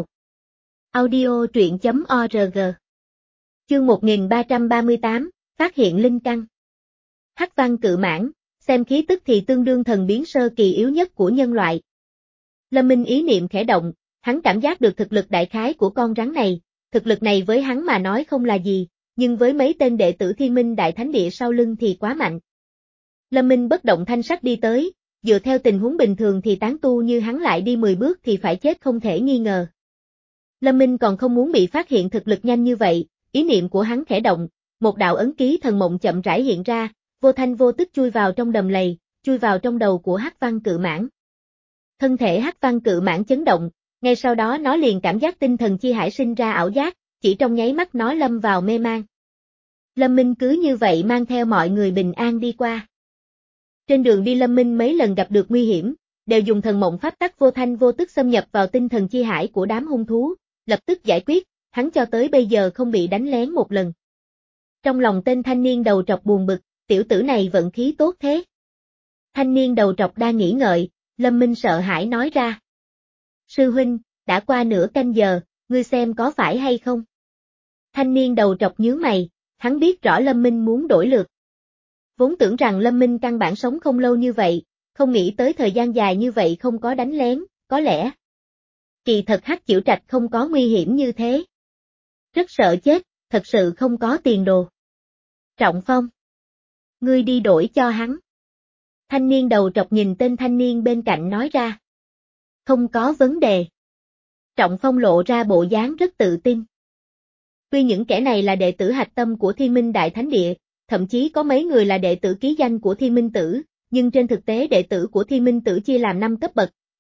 Audio truyện chấm org. Chương một nghìn ba trăm ba mươi tám, phát hiện linh căn. Hắc văn cự mãng, xem khí tức thì tương đương thần biến sơ kỳ yếu nhất của nhân loại. Lâm Minh ý niệm khẽ động, hắn cảm giác được thực lực đại khái của con rắn này, thực lực này với hắn mà nói không là gì, nhưng với mấy tên đệ tử Thiên Minh Đại Thánh Địa sau lưng thì quá mạnh. Lâm Minh bất động thanh sắc đi tới, dựa theo tình huống bình thường thì tán tu như hắn lại đi mười bước thì phải chết không thể nghi ngờ. Lâm Minh còn không muốn bị phát hiện thực lực nhanh như vậy, ý niệm của hắn khẽ động, một đạo ấn ký thần mộng chậm rãi hiện ra, vô thanh vô tức chui vào trong đầm lầy, chui vào trong đầu của Hắc Văn Cự Mãng. Thân thể Hắc Văn Cự Mãng chấn động, ngay sau đó nó liền cảm giác tinh thần chi hải sinh ra ảo giác, chỉ trong nháy mắt nó lâm vào mê man. Lâm Minh cứ như vậy mang theo mọi người bình an đi qua. Trên đường đi Lâm Minh mấy lần gặp được nguy hiểm, đều dùng thần mộng pháp tắc vô thanh vô tức xâm nhập vào tinh thần chi hải của đám hung thú, lập tức giải quyết, hắn cho tới bây giờ không bị đánh lén một lần. Trong lòng tên thanh niên đầu trọc buồn bực, tiểu tử này vận khí tốt thế. Thanh niên đầu trọc đang nghĩ ngợi, Lâm Minh sợ hãi nói ra. Sư huynh, đã qua nửa canh giờ, ngươi xem có phải hay không? Thanh niên đầu trọc nhướng mày, hắn biết rõ Lâm Minh muốn đổi lượt. Vốn tưởng rằng Lâm Minh căn bản sống không lâu như vậy, không nghĩ tới thời gian dài như vậy không có đánh lén, có lẽ. Kỳ thật Hắc Chiểu Trạch không có nguy hiểm như thế. Rất sợ chết, thật sự không có tiền đồ. Trọng Phong. Ngươi đi đổi cho hắn. Thanh niên đầu trọc nhìn tên thanh niên bên cạnh nói ra. Không có vấn đề. Trọng Phong lộ ra bộ dáng rất tự tin. Tuy những kẻ này là đệ tử hạch tâm của Thiên Minh Đại Thánh Địa, thậm chí có mấy người là đệ tử ký danh của Thiên Minh Tử, nhưng trên thực tế đệ tử của Thiên Minh Tử chia làm năm cấp bậc,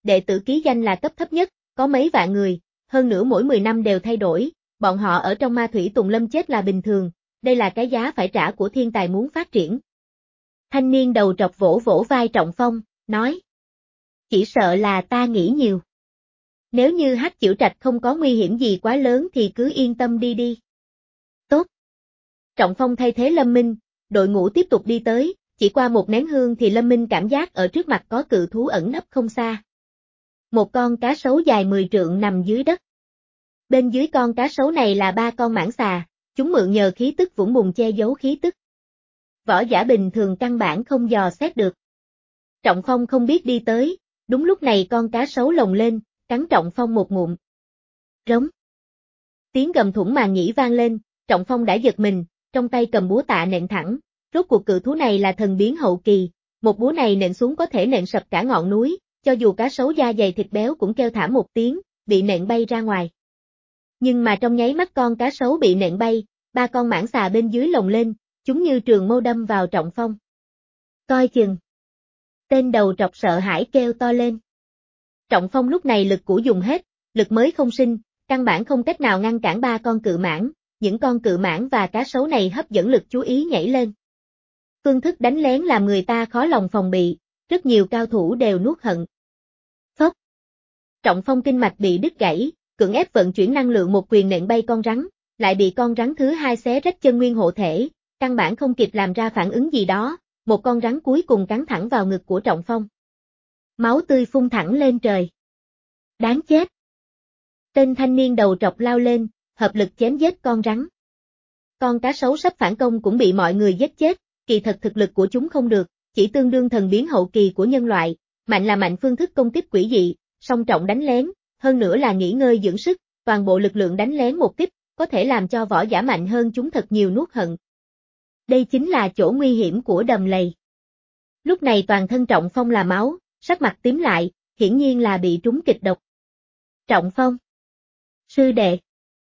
đệ tử ký danh là cấp thấp nhất, có mấy vạn người, hơn nữa mỗi mười năm đều thay đổi, bọn họ ở trong ma thủy tùng lâm chết là bình thường, đây là cái giá phải trả của thiên tài muốn phát triển. Thanh niên đầu trọc vỗ vỗ vai Trọng Phong, nói. Chỉ sợ là ta nghĩ nhiều. Nếu như Hắc Chiểu Trạch không có nguy hiểm gì quá lớn thì cứ yên tâm đi đi. Tốt. Trọng Phong thay thế Lâm Minh, đội ngũ tiếp tục đi tới, chỉ qua một nén hương thì Lâm Minh cảm giác ở trước mặt có cự thú ẩn nấp không xa. Một con cá sấu dài mười trượng nằm dưới đất. Bên dưới con cá sấu này là ba con mãng xà, chúng mượn nhờ khí tức vũng bùn che giấu khí tức. Võ giả bình thường căn bản không dò xét được. Trọng Phong không biết đi tới, đúng lúc này con cá sấu lồng lên, cắn Trọng Phong một ngụm. Rống. Tiếng gầm thủng màng nhĩ vang lên, Trọng Phong đã giật mình, trong tay cầm búa tạ nện thẳng, rốt cuộc cự thú này là thần biến hậu kỳ, một búa này nện xuống có thể nện sập cả ngọn núi, cho dù cá sấu da dày thịt béo cũng kêu thảm một tiếng, bị nện bay ra ngoài. Nhưng mà trong nháy mắt con cá sấu bị nện bay, ba con mãng xà bên dưới lồng lên, chúng như trường mâu đâm vào Trọng Phong. Coi chừng. Tên đầu trọc sợ hãi kêu to lên. Trọng Phong lúc này lực cũ dùng hết, lực mới không sinh, căn bản không cách nào ngăn cản ba con cự mãng, những con cự mãng và cá sấu này hấp dẫn lực chú ý nhảy lên. Phương thức đánh lén làm người ta khó lòng phòng bị, rất nhiều cao thủ đều nuốt hận. Phốc. Trọng Phong kinh mạch bị đứt gãy, cưỡng ép vận chuyển năng lượng một quyền nện bay con rắn, lại bị con rắn thứ hai xé rách chân nguyên hộ thể, căn bản không kịp làm ra phản ứng gì đó, một con rắn cuối cùng cắn thẳng vào ngực của Trọng Phong. Máu tươi phun thẳng lên trời. Đáng chết. Tên thanh niên đầu trọc lao lên, hợp lực chém giết con rắn. Con cá sấu sắp phản công cũng bị mọi người giết chết, kỳ thật thực lực của chúng không được, chỉ tương đương thần biến hậu kỳ của nhân loại, mạnh là mạnh phương thức công kích quỷ dị, song trọng đánh lén, hơn nữa là nghỉ ngơi dưỡng sức, toàn bộ lực lượng đánh lén một kích, có thể làm cho võ giả mạnh hơn chúng thật nhiều nuốt hận. Đây chính là chỗ nguy hiểm của đầm lầy. Lúc này toàn thân Trọng Phong là máu, sắc mặt tím lại, hiển nhiên là bị trúng kịch độc. Trọng Phong. Sư đệ.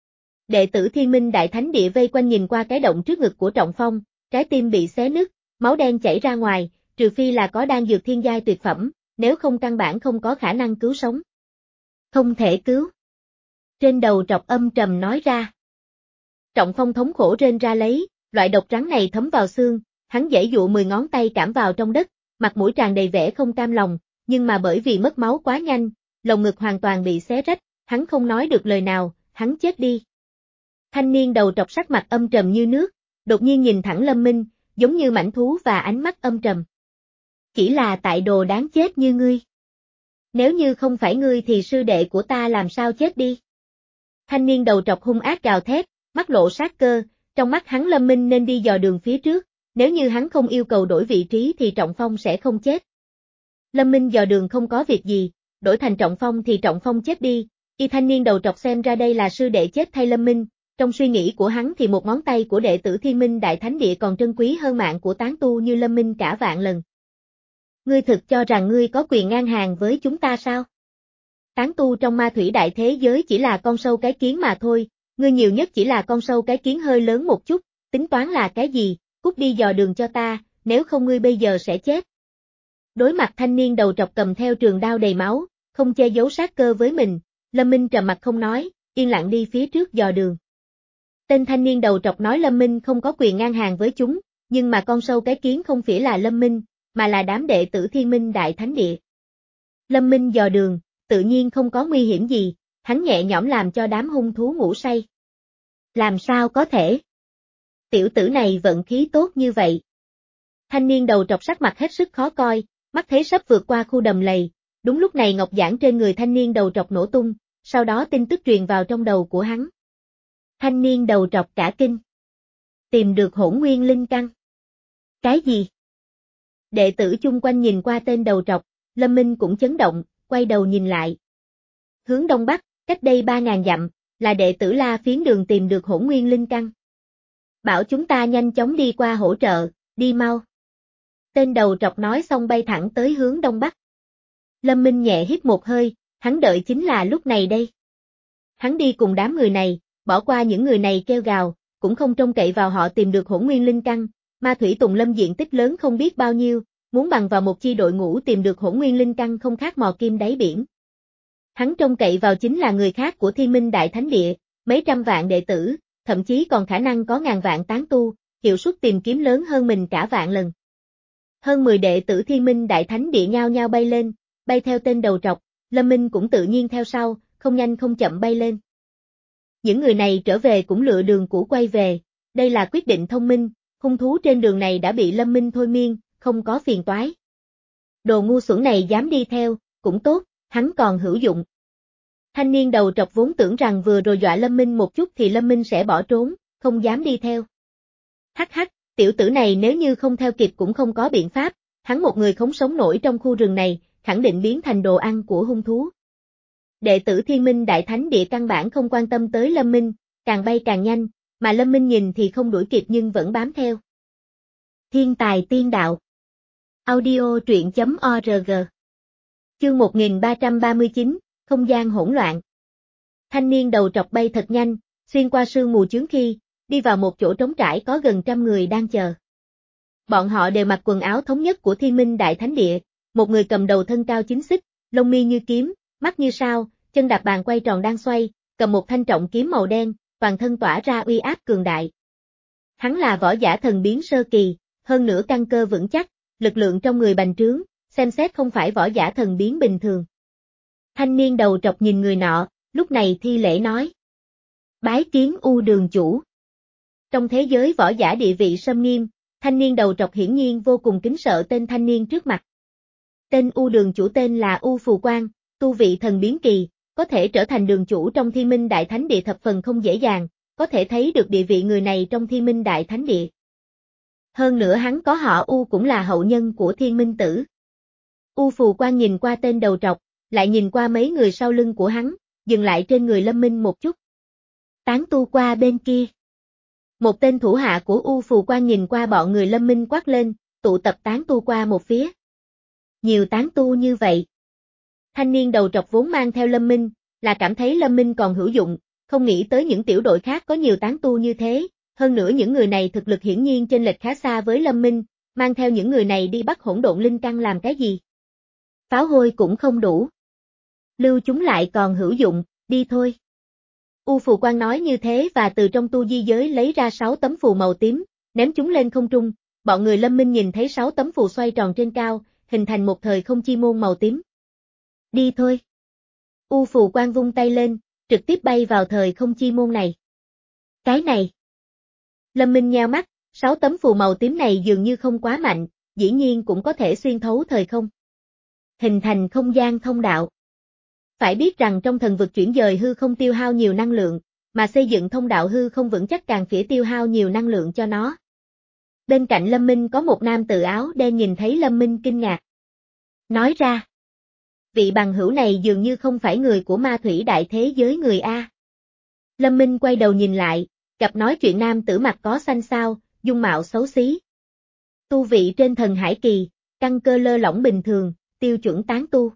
Đệ tử Thiên Minh Đại Thánh Địa vây quanh nhìn qua cái động trước ngực của Trọng Phong, trái tim bị xé nứt, máu đen chảy ra ngoài, trừ phi là có đan dược thiên giai tuyệt phẩm, nếu không căn bản không có khả năng cứu sống. Không thể cứu. Trên đầu trọc âm trầm nói ra. Trọng Phong thống khổ rên ra lấy, loại độc rắn này thấm vào xương, hắn giãy dụa mười ngón tay cảm vào trong đất, mặt mũi tràn đầy vẻ không cam lòng, nhưng mà bởi vì mất máu quá nhanh, lồng ngực hoàn toàn bị xé rách, hắn không nói được lời nào, hắn chết đi. Thanh niên đầu trọc sắc mặt âm trầm như nước, đột nhiên nhìn thẳng Lâm Minh, giống như mãnh thú và ánh mắt âm trầm. Chỉ là tại đồ đáng chết như ngươi. Nếu như không phải ngươi thì sư đệ của ta làm sao chết đi. Thanh niên đầu trọc hung ác gào thét, mắt lộ sát cơ, trong mắt hắn Lâm Minh nên đi dò đường phía trước, nếu như hắn không yêu cầu đổi vị trí thì Trọng Phong sẽ không chết. Lâm Minh dò đường không có việc gì, đổi thành Trọng Phong thì Trọng Phong chết đi, y thanh niên đầu trọc xem ra đây là sư đệ chết thay Lâm Minh, trong suy nghĩ của hắn thì một ngón tay của đệ tử Thiên Minh Đại Thánh Địa còn trân quý hơn mạng của tán tu như Lâm Minh cả vạn lần. Ngươi thực cho rằng ngươi có quyền ngang hàng với chúng ta sao? Tán tu trong ma thủy đại thế giới chỉ là con sâu cái kiến mà thôi, ngươi nhiều nhất chỉ là con sâu cái kiến hơi lớn một chút, tính toán là cái gì, cút đi dò đường cho ta, nếu không ngươi bây giờ sẽ chết. Đối mặt thanh niên đầu trọc cầm theo trường đao đầy máu, không che giấu sát cơ với mình, Lâm Minh trầm mặt không nói, yên lặng đi phía trước dò đường. Tên thanh niên đầu trọc nói Lâm Minh không có quyền ngang hàng với chúng, nhưng mà con sâu cái kiến không phải là Lâm Minh, mà là đám đệ tử Thiên Minh Đại Thánh Địa. Lâm Minh dò đường, tự nhiên không có nguy hiểm gì, hắn nhẹ nhõm làm cho đám hung thú ngủ say. Làm sao có thể? Tiểu tử này vận khí tốt như vậy. Thanh niên đầu trọc sắc mặt hết sức khó coi, mắt thấy sắp vượt qua khu đầm lầy, đúng lúc này ngọc giản trên người thanh niên đầu trọc nổ tung, sau đó tin tức truyền vào trong đầu của hắn. Thanh niên đầu trọc cả kinh. Tìm được hỗn nguyên linh căn. Cái gì? Đệ tử chung quanh nhìn qua tên đầu trọc, Lâm Minh cũng chấn động, quay đầu nhìn lại. Hướng đông bắc, cách đây ba ngàn dặm, là đệ tử La Phiến Đường tìm được hỗn nguyên linh căn. Bảo chúng ta nhanh chóng đi qua hỗ trợ, đi mau. Tên đầu trọc nói xong bay thẳng tới hướng đông bắc. Lâm Minh nhẹ hít một hơi, hắn đợi chính là lúc này đây. Hắn đi cùng đám người này, bỏ qua những người này kêu gào, cũng không trông cậy vào họ tìm được hỗn nguyên linh căn, ma thủy tùng lâm diện tích lớn không biết bao nhiêu, muốn bằng vào một chi đội ngũ tìm được hỗn nguyên linh căn không khác mò kim đáy biển, Hắn trông cậy vào chính là người khác của Thiên Minh Đại Thánh Địa, mấy trăm vạn đệ tử, thậm chí còn khả năng có ngàn vạn tán tu, hiệu suất tìm kiếm lớn hơn mình cả vạn lần. Hơn mười đệ tử Thiên Minh Đại Thánh Địa nhao nhao bay lên, bay theo tên đầu trọc, Lâm Minh cũng tự nhiên theo sau, không nhanh không chậm bay lên. Những người này trở về cũng lựa đường cũ quay về, đây là quyết định thông minh, hung thú trên đường này đã bị Lâm Minh thôi miên, không có phiền toái. Đồ ngu xuẩn này dám đi theo, cũng tốt, hắn còn hữu dụng. Thanh niên đầu trọc vốn tưởng rằng vừa rồi dọa Lâm Minh một chút thì Lâm Minh sẽ bỏ trốn, không dám đi theo. Hắc hắc, tiểu tử này nếu như không theo kịp cũng không có biện pháp, hắn một người không sống nổi trong khu rừng này, khẳng định biến thành đồ ăn của hung thú. Đệ tử Thiên Minh Đại Thánh Địa căn bản không quan tâm tới Lâm Minh, càng bay càng nhanh, mà Lâm Minh nhìn thì không đuổi kịp nhưng vẫn bám theo. Thiên tài tiên đạo. Audio truyện chấm org. Chương một nghìn ba trăm ba mươi chín, không gian hỗn loạn. Thanh niên đầu trọc bay thật nhanh, xuyên qua sương mù chướng khi, đi vào một chỗ trống trải có gần trăm người đang chờ. Bọn họ đều mặc quần áo thống nhất của Thiên Minh Đại Thánh Địa, một người cầm đầu thân cao chín xích, lông mi như kiếm, mắt như sao, chân đạp bàn quay tròn đang xoay, cầm một thanh trọng kiếm màu đen, toàn thân tỏa ra uy áp cường đại. Hắn là võ giả thần biến sơ kỳ, hơn nữa căn cơ vững chắc, lực lượng trong người bành trướng, xem xét không phải võ giả thần biến bình thường. Thanh niên đầu trọc nhìn người nọ, lúc này thi lễ nói. Bái kiến U Đường chủ. Trong thế giới võ giả địa vị sâm nghiêm, thanh niên đầu trọc hiển nhiên vô cùng kính sợ tên thanh niên trước mặt. Tên U Đường chủ tên là U Phù Quang, tu vị thần biến kỳ, có thể trở thành đường chủ trong Thiên Minh Đại Thánh Địa thập phần không dễ dàng, có thể thấy được địa vị người này trong Thiên Minh Đại Thánh Địa. Hơn nữa hắn có họ U cũng là hậu nhân của Thiên Minh Tử. U Phù Quang nhìn qua tên đầu trọc, lại nhìn qua mấy người sau lưng của hắn, dừng lại trên người Lâm Minh một chút. Tán tu qua bên kia. Một tên thủ hạ của U Phù Quang nhìn qua bọn người Lâm Minh quát lên, tụ tập tán tu qua một phía. Nhiều tán tu như vậy. Thanh niên đầu trọc vốn mang theo Lâm Minh, là cảm thấy Lâm Minh còn hữu dụng, không nghĩ tới những tiểu đội khác có nhiều tán tu như thế, hơn nữa những người này thực lực hiển nhiên chênh lệch khá xa với Lâm Minh, mang theo những người này đi bắt hỗn độn linh căn làm cái gì? Pháo hôi cũng không đủ. Lưu chúng lại còn hữu dụng, đi thôi. U Phù Quang nói như thế và từ trong tu di giới lấy ra sáu tấm phù màu tím, ném chúng lên không trung, bọn người Lâm Minh nhìn thấy sáu tấm phù xoay tròn trên cao, hình thành một thời không chi môn màu tím. Đi thôi. U Phù Quang vung tay lên, trực tiếp bay vào thời không chi môn này. Cái này. Lâm Minh nheo mắt, sáu tấm phù màu tím này dường như không quá mạnh, dĩ nhiên cũng có thể xuyên thấu thời không. Hình thành không gian thông đạo. Phải biết rằng trong thần vực chuyển dời hư không tiêu hao nhiều năng lượng, mà xây dựng thông đạo hư không vững chắc càng phải tiêu hao nhiều năng lượng cho nó. Bên cạnh Lâm Minh có một nam tử áo đen nhìn thấy Lâm Minh kinh ngạc. Nói ra. Vị bằng hữu này dường như không phải người của ma thủy đại thế giới người A. Lâm Minh quay đầu nhìn lại, gặp nói chuyện nam tử mặt có xanh xao, dung mạo xấu xí. Tu vị trên thần hải kỳ, căn cơ lơ lỏng bình thường, tiêu chuẩn tán tu.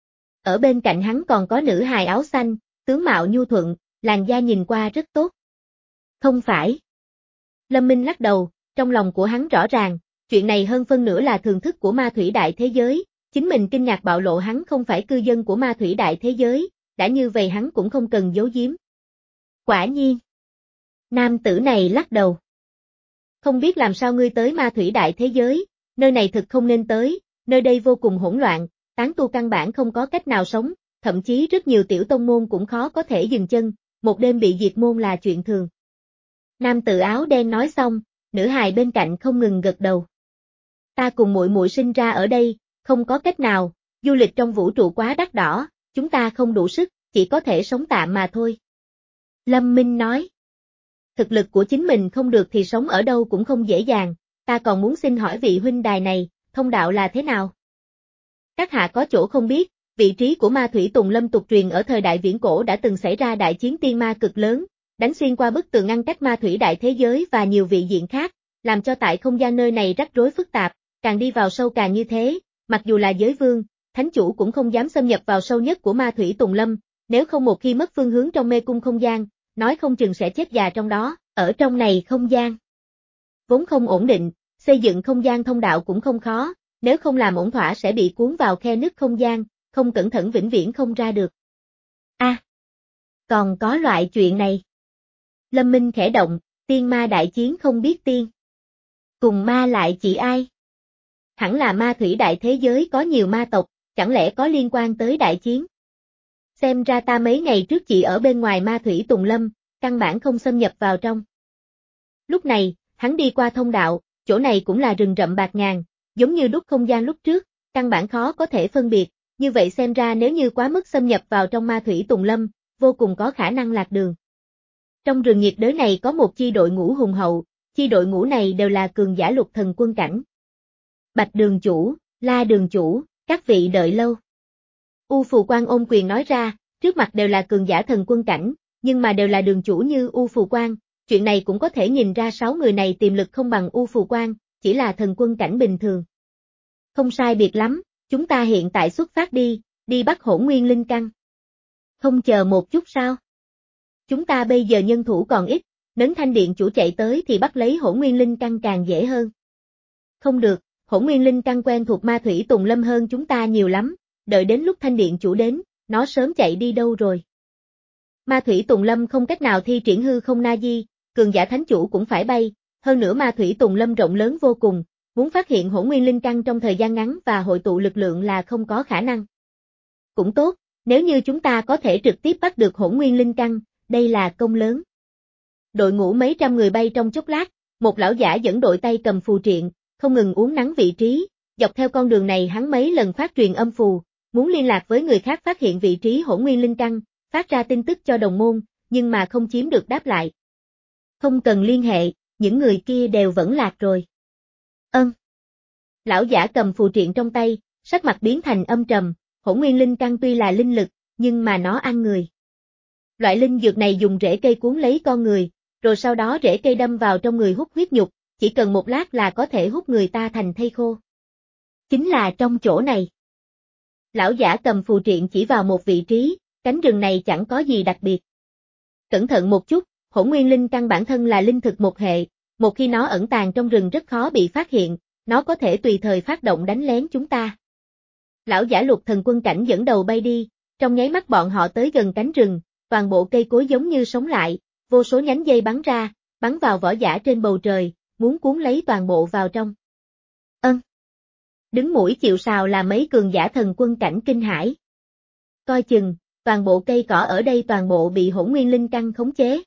Ở bên cạnh hắn còn có nữ hài áo xanh, tướng mạo nhu thuận, làn da nhìn qua rất tốt. Không phải. Lâm Minh lắc đầu, trong lòng của hắn rõ ràng, chuyện này hơn phân nửa là thường thức của ma thủy đại thế giới, chính mình kinh ngạc bạo lộ hắn không phải cư dân của ma thủy đại thế giới, đã như vậy hắn cũng không cần giấu giếm. Quả nhiên. Nam tử này lắc đầu. Không biết làm sao ngươi tới ma thủy đại thế giới, nơi này thực không nên tới, nơi đây vô cùng hỗn loạn, tán tu căn bản không có cách nào sống, thậm chí rất nhiều tiểu tông môn cũng khó có thể dừng chân, một đêm bị diệt môn là chuyện thường. Nam tử áo đen nói xong, nữ hài bên cạnh không ngừng gật đầu. Ta cùng muội muội sinh ra ở đây, không có cách nào, du lịch trong vũ trụ quá đắt đỏ, chúng ta không đủ sức, chỉ có thể sống tạm mà thôi. Lâm Minh nói. Thực lực của chính mình không được thì sống ở đâu cũng không dễ dàng, ta còn muốn xin hỏi vị huynh đài này, thông đạo là thế nào? Các hạ có chỗ không biết, vị trí của ma thủy Tùng Lâm tục truyền ở thời đại viễn cổ đã từng xảy ra đại chiến tiên ma cực lớn, đánh xuyên qua bức tường ngăn cách ma thủy đại thế giới và nhiều vị diện khác, làm cho tại không gian nơi này rắc rối phức tạp, càng đi vào sâu càng như thế, mặc dù là giới vương, thánh chủ cũng không dám xâm nhập vào sâu nhất của ma thủy Tùng Lâm, nếu không một khi mất phương hướng trong mê cung không gian, nói không chừng sẽ chết già trong đó, ở trong này không gian vốn không ổn định, xây dựng không gian thông đạo cũng không khó, nếu không làm ổn thỏa sẽ bị cuốn vào khe nứt không gian, không cẩn thận vĩnh viễn không ra được. Còn có loại chuyện này. Lâm Minh khẽ động, tiên ma đại chiến không biết tiên. Cùng ma lại chỉ ai? Hẳn là ma thủy đại thế giới có nhiều ma tộc, chẳng lẽ có liên quan tới đại chiến? Xem ra ta mấy ngày trước chỉ ở bên ngoài ma thủy Tùng Lâm, căn bản không xâm nhập vào trong. Lúc này, hắn đi qua thông đạo, chỗ này cũng là rừng rậm bạt ngàn, giống như đúc không gian lúc trước, căn bản khó có thể phân biệt, như vậy xem ra nếu như quá mức xâm nhập vào trong ma thủy Tùng Lâm, vô cùng có khả năng lạc đường. Trong rừng nhiệt đới này có một chi đội ngũ hùng hậu, chi đội ngũ này đều là cường giả lục thần quân cảnh. Bạch đường chủ, La đường chủ, các vị đợi lâu. U Phù Quang ôm quyền nói ra, trước mặt đều là cường giả thần quân cảnh, nhưng mà đều là đường chủ như U Phù Quang, chuyện này cũng có thể nhìn ra sáu người này tiềm lực không bằng U Phù Quang, chỉ là thần quân cảnh bình thường. Không sai biệt lắm, chúng ta hiện tại xuất phát đi, đi bắt Hỗn Nguyên Linh Căn. Không chờ một chút sao? Chúng ta bây giờ nhân thủ còn ít, Nấn Thanh Điện chủ chạy tới thì bắt lấy Hỗn Nguyên Linh Căn càng dễ hơn. Không được, Hỗn Nguyên Linh Căn quen thuộc ma thủy Tùng Lâm hơn chúng ta nhiều lắm, đợi đến lúc Thanh Điện chủ đến, nó sớm chạy đi đâu rồi. Ma thủy Tùng Lâm không cách nào thi triển hư không na di, cường giả thánh chủ cũng phải bay, hơn nữa ma thủy Tùng Lâm rộng lớn vô cùng, muốn phát hiện Hỗn Nguyên Linh Căn trong thời gian ngắn và hội tụ lực lượng là không có khả năng. Cũng tốt, nếu như chúng ta có thể trực tiếp bắt được Hỗn Nguyên Linh Căn, đây là công lớn. Đội ngũ mấy trăm người bay trong chốc lát, một lão giả dẫn đội tay cầm phù triện, không ngừng uốn nắn vị trí, dọc theo con đường này hắn mấy lần phát truyền âm phù, muốn liên lạc với người khác phát hiện vị trí Hỗn Nguyên Linh Căn, phát ra tin tức cho đồng môn, nhưng mà không chiếm được đáp lại. Không cần liên hệ, những người kia đều vẫn lạc rồi. Ân. Lão giả cầm phù triện trong tay, sắc mặt biến thành âm trầm, Hỗn Nguyên Linh Căn tuy là linh lực, nhưng mà nó ăn người. Loại linh dược này dùng rễ cây cuốn lấy con người, rồi sau đó rễ cây đâm vào trong người hút huyết nhục, chỉ cần một lát là có thể hút người ta thành thây khô. Chính là trong chỗ này. Lão giả cầm phù triện chỉ vào một vị trí, cánh rừng này chẳng có gì đặc biệt. Cẩn thận một chút, Hỗn Nguyên Linh Căn bản thân là linh thực một hệ, một khi nó ẩn tàng trong rừng rất khó bị phát hiện, nó có thể tùy thời phát động đánh lén chúng ta. Lão giả lục thần quân cảnh dẫn đầu bay đi, trong nháy mắt bọn họ tới gần cánh rừng, toàn bộ cây cối giống như sống lại, vô số nhánh dây bắn ra, bắn vào võ giả trên bầu trời, muốn cuốn lấy toàn bộ vào trong. Ân. Đứng mũi chịu sào là mấy cường giả thần quân cảnh kinh hãi. Coi chừng, toàn bộ cây cỏ ở đây toàn bộ bị Hỗn Nguyên Linh Căn khống chế.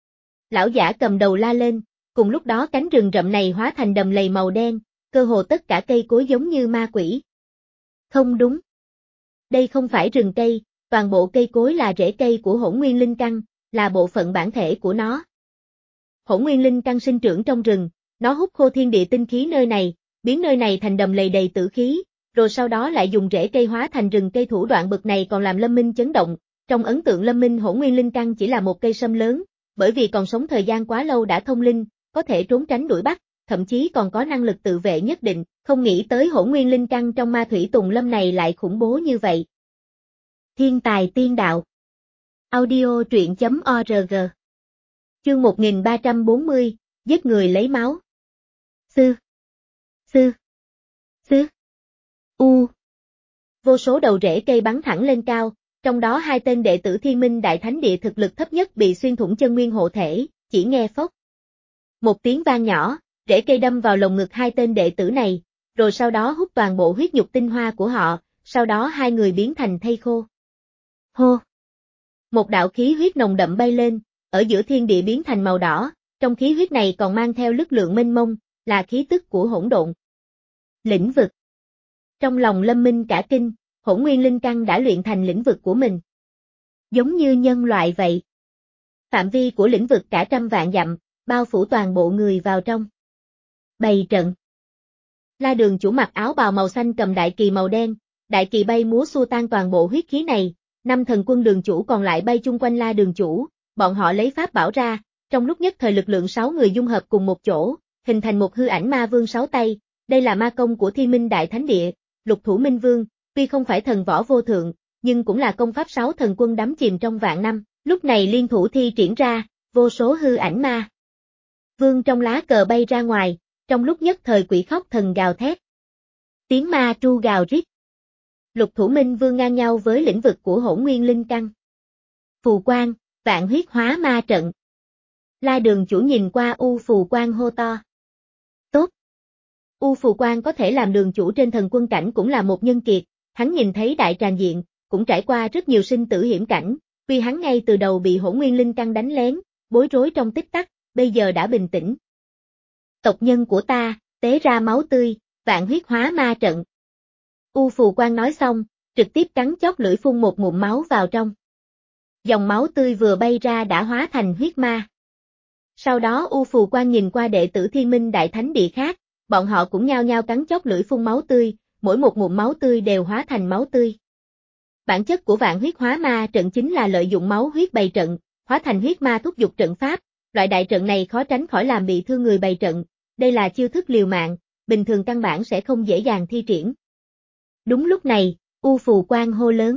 Lão giả cầm đầu la lên, cùng lúc đó cánh rừng rậm này hóa thành đầm lầy màu đen, cơ hồ tất cả cây cối giống như ma quỷ. Không đúng. Đây không phải rừng cây, toàn bộ cây cối là rễ cây của Hỗn Nguyên Linh Căn, là bộ phận bản thể của nó. Hỗn Nguyên Linh Căn sinh trưởng trong rừng, nó hút khô thiên địa tinh khí nơi này, biến nơi này thành đầm lầy đầy tử khí, rồi sau đó lại dùng rễ cây hóa thành rừng cây thủ đoạn bậc này còn làm Lâm Minh chấn động. Trong ấn tượng Lâm Minh Hỗn Nguyên Linh Căn chỉ là một cây sâm lớn, bởi vì còn sống thời gian quá lâu đã thông linh, có thể trốn tránh đuổi bắt, thậm chí còn có năng lực tự vệ nhất định, không nghĩ tới Hỗn Nguyên Linh Căn trong ma thủy Tùng Lâm này lại khủng bố như vậy. Thiên tài tiên đạo. Audio truyện chấm org. Chương một nghìn ba trăm bốn mươi, giết người lấy máu. Sư. Sư. Sư. U. Vô số đầu rễ cây bắn thẳng lên cao, trong đó hai tên đệ tử Thiên Minh Đại Thánh Địa thực lực thấp nhất bị xuyên thủng chân nguyên hộ thể, chỉ nghe phốc. Một tiếng vang nhỏ, rễ cây đâm vào lồng ngực hai tên đệ tử này, rồi sau đó hút toàn bộ huyết nhục tinh hoa của họ, sau đó hai người biến thành thây khô. Hô! Một đạo khí huyết nồng đậm bay lên, ở giữa thiên địa biến thành màu đỏ, trong khí huyết này còn mang theo lực lượng mênh mông, là khí tức của hỗn độn. Lĩnh vực. Trong lòng Lâm Minh cả kinh, Hỗn Nguyên Linh Căn đã luyện thành lĩnh vực của mình. Giống như nhân loại vậy. Phạm vi của lĩnh vực cả trăm vạn dặm, bao phủ toàn bộ người vào trong. Bày trận. La Đường chủ mặc áo bào màu xanh cầm đại kỳ màu đen, đại kỳ bay múa xua tan toàn bộ huyết khí này, năm thần quân đường chủ còn lại bay chung quanh La Đường chủ, bọn họ lấy pháp bảo ra, trong lúc nhất thời lực lượng sáu người dung hợp cùng một chỗ, hình thành một hư ảnh ma vương sáu tay, đây là ma công của Thiên Minh Đại Thánh Địa, Lục Thủ Minh Vương, tuy không phải thần võ vô thượng, nhưng cũng là công pháp sáu thần quân đắm chìm trong vạn năm, lúc này liên thủ thi triển ra, vô số hư ảnh ma vương trong lá cờ bay ra ngoài, trong lúc nhất thời quỷ khóc thần gào thét. Tiếng ma tru gào rít. Lục Thủ Minh Vương ngang nhau với lĩnh vực của Hỗn Nguyên Linh Căn. Phù quang, Vạn huyết hóa ma trận. La Đường chủ nhìn qua U Phù Quang hô to. Tốt. U Phù Quang có thể làm đường chủ trên thần quân cảnh cũng là một nhân kiệt, hắn nhìn thấy đại tràng diện, cũng trải qua rất nhiều sinh tử hiểm cảnh, vì hắn ngay từ đầu bị Hỗn Nguyên Linh Căn đánh lén, bối rối trong tích tắc, bây giờ đã bình tĩnh. Tộc nhân của ta, tế ra máu tươi, vạn huyết hóa ma trận. U Phù Quang nói xong, trực tiếp cắn chóp lưỡi phun một ngụm máu vào trong. Dòng máu tươi vừa bay ra đã hóa thành huyết ma. Sau đó U Phù Quang nhìn qua đệ tử Thiên Minh Đại Thánh Địa khác, bọn họ cũng nhao nhao cắn chóp lưỡi phun máu tươi, mỗi một ngụm máu tươi đều hóa thành máu tươi. Bản chất của vạn huyết hóa ma trận chính là lợi dụng máu huyết bày trận, hóa thành huyết ma thúc giục trận pháp, loại đại trận này khó tránh khỏi làm bị thương người bày trận, đây là chiêu thức liều mạng, bình thường căn bản sẽ không dễ dàng thi triển. Đúng lúc này, U Phù Quang hô lớn.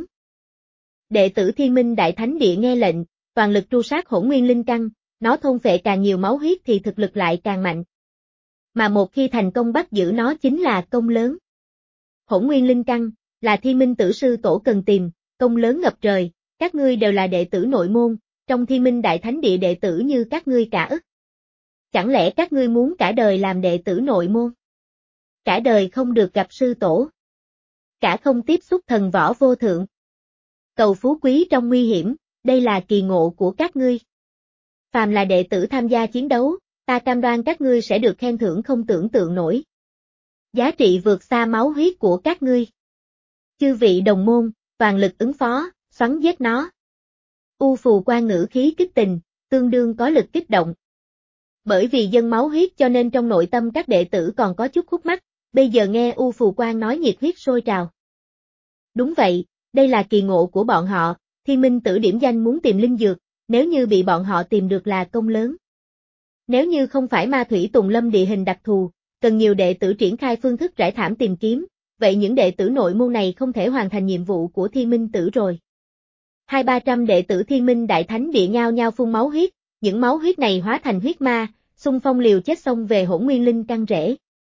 Đệ tử Thiên Minh Đại Thánh Địa nghe lệnh, toàn lực tru sát Hỗn Nguyên Linh Căn, nó thôn phệ càng nhiều máu huyết thì thực lực lại càng mạnh. Mà một khi thành công bắt giữ nó chính là công lớn. Hỗn Nguyên Linh Căn, là Thiên Minh Tử Sư Tổ cần tìm, công lớn ngập trời, các ngươi đều là đệ tử nội môn, trong Thiên Minh Đại Thánh Địa đệ tử như các ngươi cả ức. Chẳng lẽ các ngươi muốn cả đời làm đệ tử nội môn? Cả đời không được gặp sư tổ. Cả không tiếp xúc thần võ vô thượng. Cầu phú quý trong nguy hiểm, đây là kỳ ngộ của các ngươi. Phàm là đệ tử tham gia chiến đấu, ta cam đoan các ngươi sẽ được khen thưởng không tưởng tượng nổi. Giá trị vượt xa máu huyết của các ngươi. Chư vị đồng môn, toàn lực ứng phó, xoắn giết nó. U Phù Quang ngữ khí kích tình, tương đương có lực kích động. Bởi vì dân máu huyết cho nên trong nội tâm các đệ tử còn có chút khúc mắc, bây giờ nghe U Phù Quang nói nhiệt huyết sôi trào. Đúng vậy, đây là kỳ ngộ của bọn họ, Thiên Minh Tử điểm danh muốn tìm linh dược, nếu như bị bọn họ tìm được là công lớn. Nếu như không phải ma thủy tùng lâm địa hình đặc thù, cần nhiều đệ tử triển khai phương thức rải thảm tìm kiếm, vậy những đệ tử nội môn này không thể hoàn thành nhiệm vụ của Thiên Minh Tử rồi. Hai ba trăm đệ tử Thiên Minh Đại Thánh Địa nhao nhao phun máu huyết, những máu huyết này hóa thành huyết ma, xung phong liều chết xông về Hỗn Nguyên Linh Căn rễ.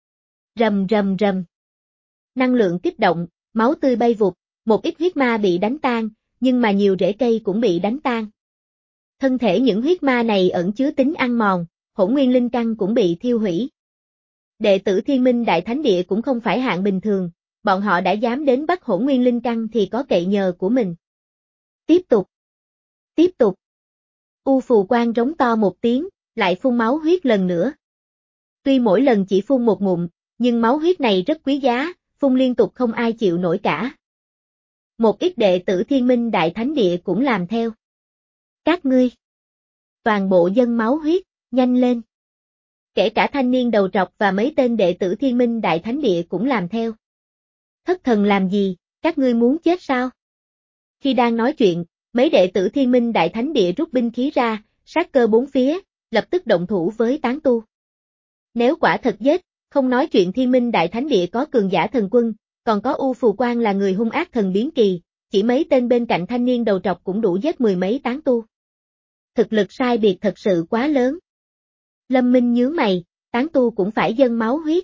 Rầm rầm rầm. Năng lượng kích động, máu tươi bay vụt, một ít huyết ma bị đánh tan, nhưng mà nhiều rễ cây cũng bị đánh tan. Thân thể những huyết ma này ẩn chứa tính ăn mòn, Hỗn Nguyên Linh Căn cũng bị thiêu hủy. Đệ tử Thiên Minh Đại Thánh Địa cũng không phải hạng bình thường, bọn họ đã dám đến bắt Hỗn Nguyên Linh Căn thì có cậy nhờ của mình. Tiếp tục. Tiếp tục. U Phù Quang rống to một tiếng, lại phun máu huyết lần nữa. Tuy mỗi lần chỉ phun một ngụm, nhưng máu huyết này rất quý giá, phun liên tục không ai chịu nổi cả. Một ít đệ tử Thiên Minh Đại Thánh Địa cũng làm theo. Các ngươi. Toàn bộ dân máu huyết, nhanh lên. Kể cả thanh niên đầu trọc và mấy tên đệ tử Thiên Minh Đại Thánh Địa cũng làm theo. Thất thần làm gì, các ngươi muốn chết sao? Khi đang nói chuyện, mấy đệ tử Thiên Minh Đại Thánh Địa rút binh khí ra, sát cơ bốn phía, lập tức động thủ với tán tu. Nếu quả thật giết, không nói chuyện Thiên Minh Đại Thánh Địa có cường giả thần quân, còn có U Phù Quang là người hung ác thần biến kỳ, chỉ mấy tên bên cạnh thanh niên đầu trọc cũng đủ giết mười mấy tán tu. Thực lực sai biệt thật sự quá lớn. Lâm Minh nhướng mày, tán tu cũng phải dâng máu huyết.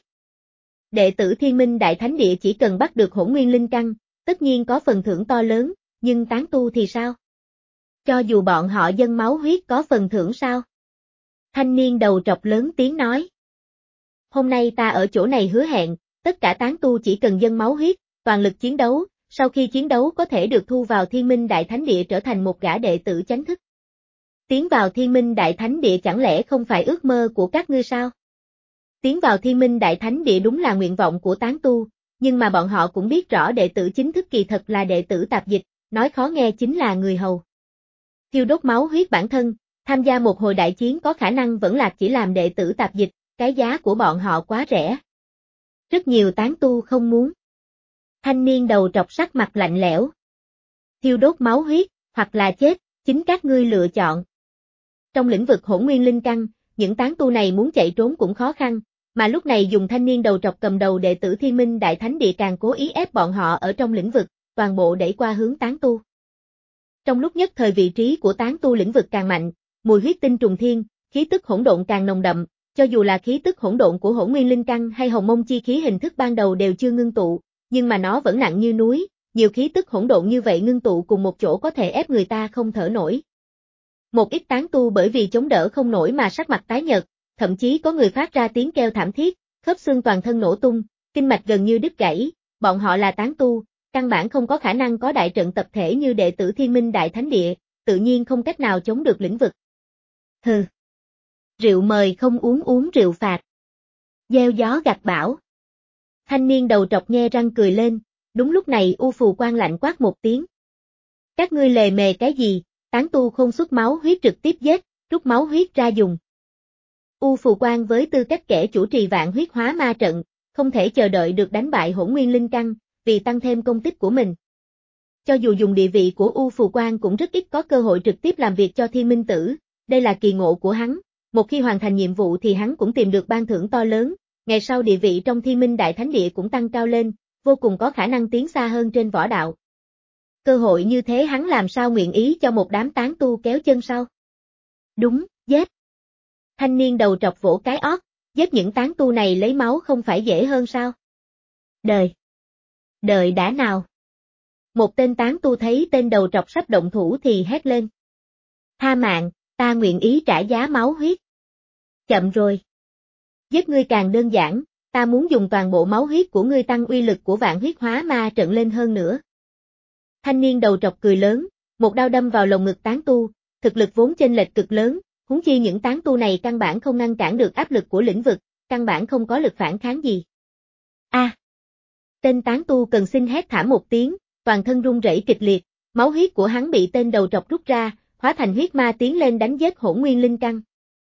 Đệ tử Thiên Minh Đại Thánh Địa chỉ cần bắt được Hỗn Nguyên Linh Căn, tất nhiên có phần thưởng to lớn, nhưng tán tu thì sao? Cho dù bọn họ dâng máu huyết có phần thưởng sao? Thanh niên đầu trọc lớn tiếng nói. Hôm nay ta ở chỗ này hứa hẹn, tất cả tán tu chỉ cần dâng máu huyết, toàn lực chiến đấu, sau khi chiến đấu có thể được thu vào Thiên Minh Đại Thánh Địa trở thành một gã đệ tử chánh thức. Tiến vào Thiên Minh Đại Thánh Địa chẳng lẽ không phải ước mơ của các ngươi sao? Tiến vào Thiên Minh Đại Thánh Địa đúng là nguyện vọng của tán tu, nhưng mà bọn họ cũng biết rõ đệ tử chính thức kỳ thật là đệ tử tạp dịch, nói khó nghe chính là người hầu. Thiêu đốt máu huyết bản thân, tham gia một hồi đại chiến có khả năng vẫn lạc chỉ làm đệ tử tạp dịch, cái giá của bọn họ quá rẻ. Rất nhiều tán tu không muốn. Thanh niên đầu trọc sắc mặt lạnh lẽo. Thiêu đốt máu huyết, hoặc là chết, chính các ngươi lựa chọn. Trong lĩnh vực Hỗn Nguyên Linh Căn, những tán tu này muốn chạy trốn cũng khó khăn, mà lúc này dùng thanh niên đầu trọc cầm đầu đệ tử Thiên Minh Đại Thánh Địa càng cố ý ép bọn họ ở trong lĩnh vực, toàn bộ đẩy qua hướng tán tu. Trong lúc nhất thời vị trí của tán tu lĩnh vực càng mạnh, mùi huyết tinh trùng thiên, khí tức hỗn độn càng nồng đậm, cho dù là khí tức hỗn độn của Hỗn Nguyên Linh Căn hay Hồng Mông chi khí hình thức ban đầu đều chưa ngưng tụ, nhưng mà nó vẫn nặng như núi, nhiều khí tức hỗn độn như vậy ngưng tụ cùng một chỗ có thể ép người ta không thở nổi. Một ít tán tu bởi vì chống đỡ không nổi mà sắc mặt tái nhợt, thậm chí có người phát ra tiếng kêu thảm thiết, khớp xương toàn thân nổ tung, kinh mạch gần như đứt gãy, bọn họ là tán tu, căn bản không có khả năng có đại trận tập thể như đệ tử Thiên Minh Đại Thánh Địa, tự nhiên không cách nào chống được lĩnh vực. Hừ. Rượu mời không uống uống rượu phạt. Gieo gió gặt bão. Thanh niên đầu trọc nhe răng cười lên, đúng lúc này U Phù Quan lạnh quát một tiếng. Các ngươi lề mề cái gì, tán tu không xuất máu huyết trực tiếp giết, rút máu huyết ra dùng. U Phù Quan với tư cách kẻ chủ trì vạn huyết hóa ma trận, không thể chờ đợi được đánh bại Hỗn Nguyên Linh Căn, vì tăng thêm công tích của mình. Cho dù dùng địa vị của U Phù Quan cũng rất ít có cơ hội trực tiếp làm việc cho Thiên Minh Tử, đây là kỳ ngộ của hắn, một khi hoàn thành nhiệm vụ thì hắn cũng tìm được ban thưởng to lớn, ngày sau địa vị trong Thiên Minh Đại Thánh Địa cũng tăng cao lên, vô cùng có khả năng tiến xa hơn trên võ đạo. Cơ hội như thế hắn làm sao nguyện ý cho một đám tán tu kéo chân sau? Đúng, giết. Thanh niên đầu trọc vỗ cái ót, giết những tán tu này lấy máu không phải dễ hơn sao? Đời. Đợi đã nào. Một tên tán tu thấy tên đầu trọc sắp động thủ thì hét lên. Tha mạng, ta nguyện ý trả giá máu huyết. Chậm rồi. Giết ngươi càng đơn giản, ta muốn dùng toàn bộ máu huyết của ngươi tăng uy lực của vạn huyết hóa ma trận lên hơn nữa. Thanh niên đầu trọc cười lớn, một đao đâm vào lồng ngực tán tu, thực lực vốn chênh lệch cực lớn, huống chi những tán tu này căn bản không ngăn cản được áp lực của lĩnh vực, căn bản không có lực phản kháng gì. A! À, tên tán tu cần xin hét thảm một tiếng, toàn thân run rẩy kịch liệt, máu huyết của hắn bị tên đầu trọc rút ra, hóa thành huyết ma tiến lên đánh giết Hỗn Nguyên Linh Căn.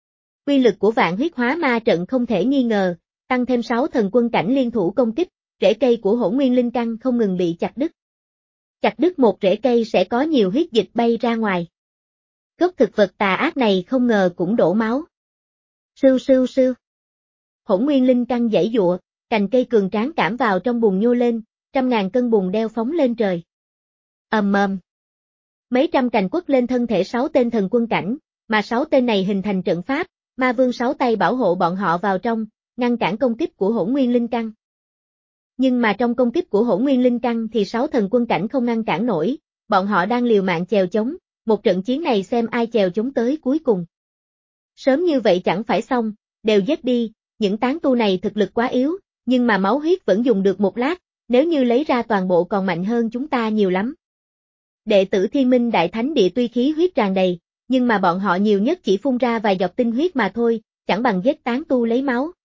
Uy lực của vạn huyết hóa ma trận không thể nghi ngờ, tăng thêm sáu thần quân cảnh liên thủ công kích, rễ cây của Hỗn Nguyên Linh Căn không ngừng bị chặt đứt. Chặt đứt một rễ cây sẽ có nhiều huyết dịch bay ra ngoài. Gốc thực vật tà ác này không ngờ cũng đổ máu. Sưu sưu sưu. Hỗn Nguyên Linh Căn giãy giụa, cành cây cường tráng cảm vào trong bùn nhô lên, trăm ngàn cân bùn đeo phóng lên trời. Ầm ầm. Mấy trăm cành quất lên thân thể sáu tên thần quân cảnh, mà sáu tên này hình thành trận pháp, ma vương sáu tay bảo hộ bọn họ vào trong, ngăn cản công kích của Hỗn Nguyên Linh Căn. Nhưng mà trong công kích của Hỗn Nguyên Linh Căn thì sáu thần quân cảnh không ngăn cản nổi, bọn họ đang liều mạng chèo chống, một trận chiến này xem ai chèo chống tới cuối cùng. Sớm như vậy chẳng phải xong, đều giết đi, những tán tu này thực lực quá yếu, nhưng mà máu huyết vẫn dùng được một lát, nếu như lấy ra toàn bộ còn mạnh hơn chúng ta nhiều lắm. Đệ tử Thiên Minh Đại Thánh Địa tuy khí huyết tràn đầy, nhưng mà bọn họ nhiều nhất chỉ phun ra vài giọt tinh huyết mà thôi, chẳng bằng giết tán tu lấy máu.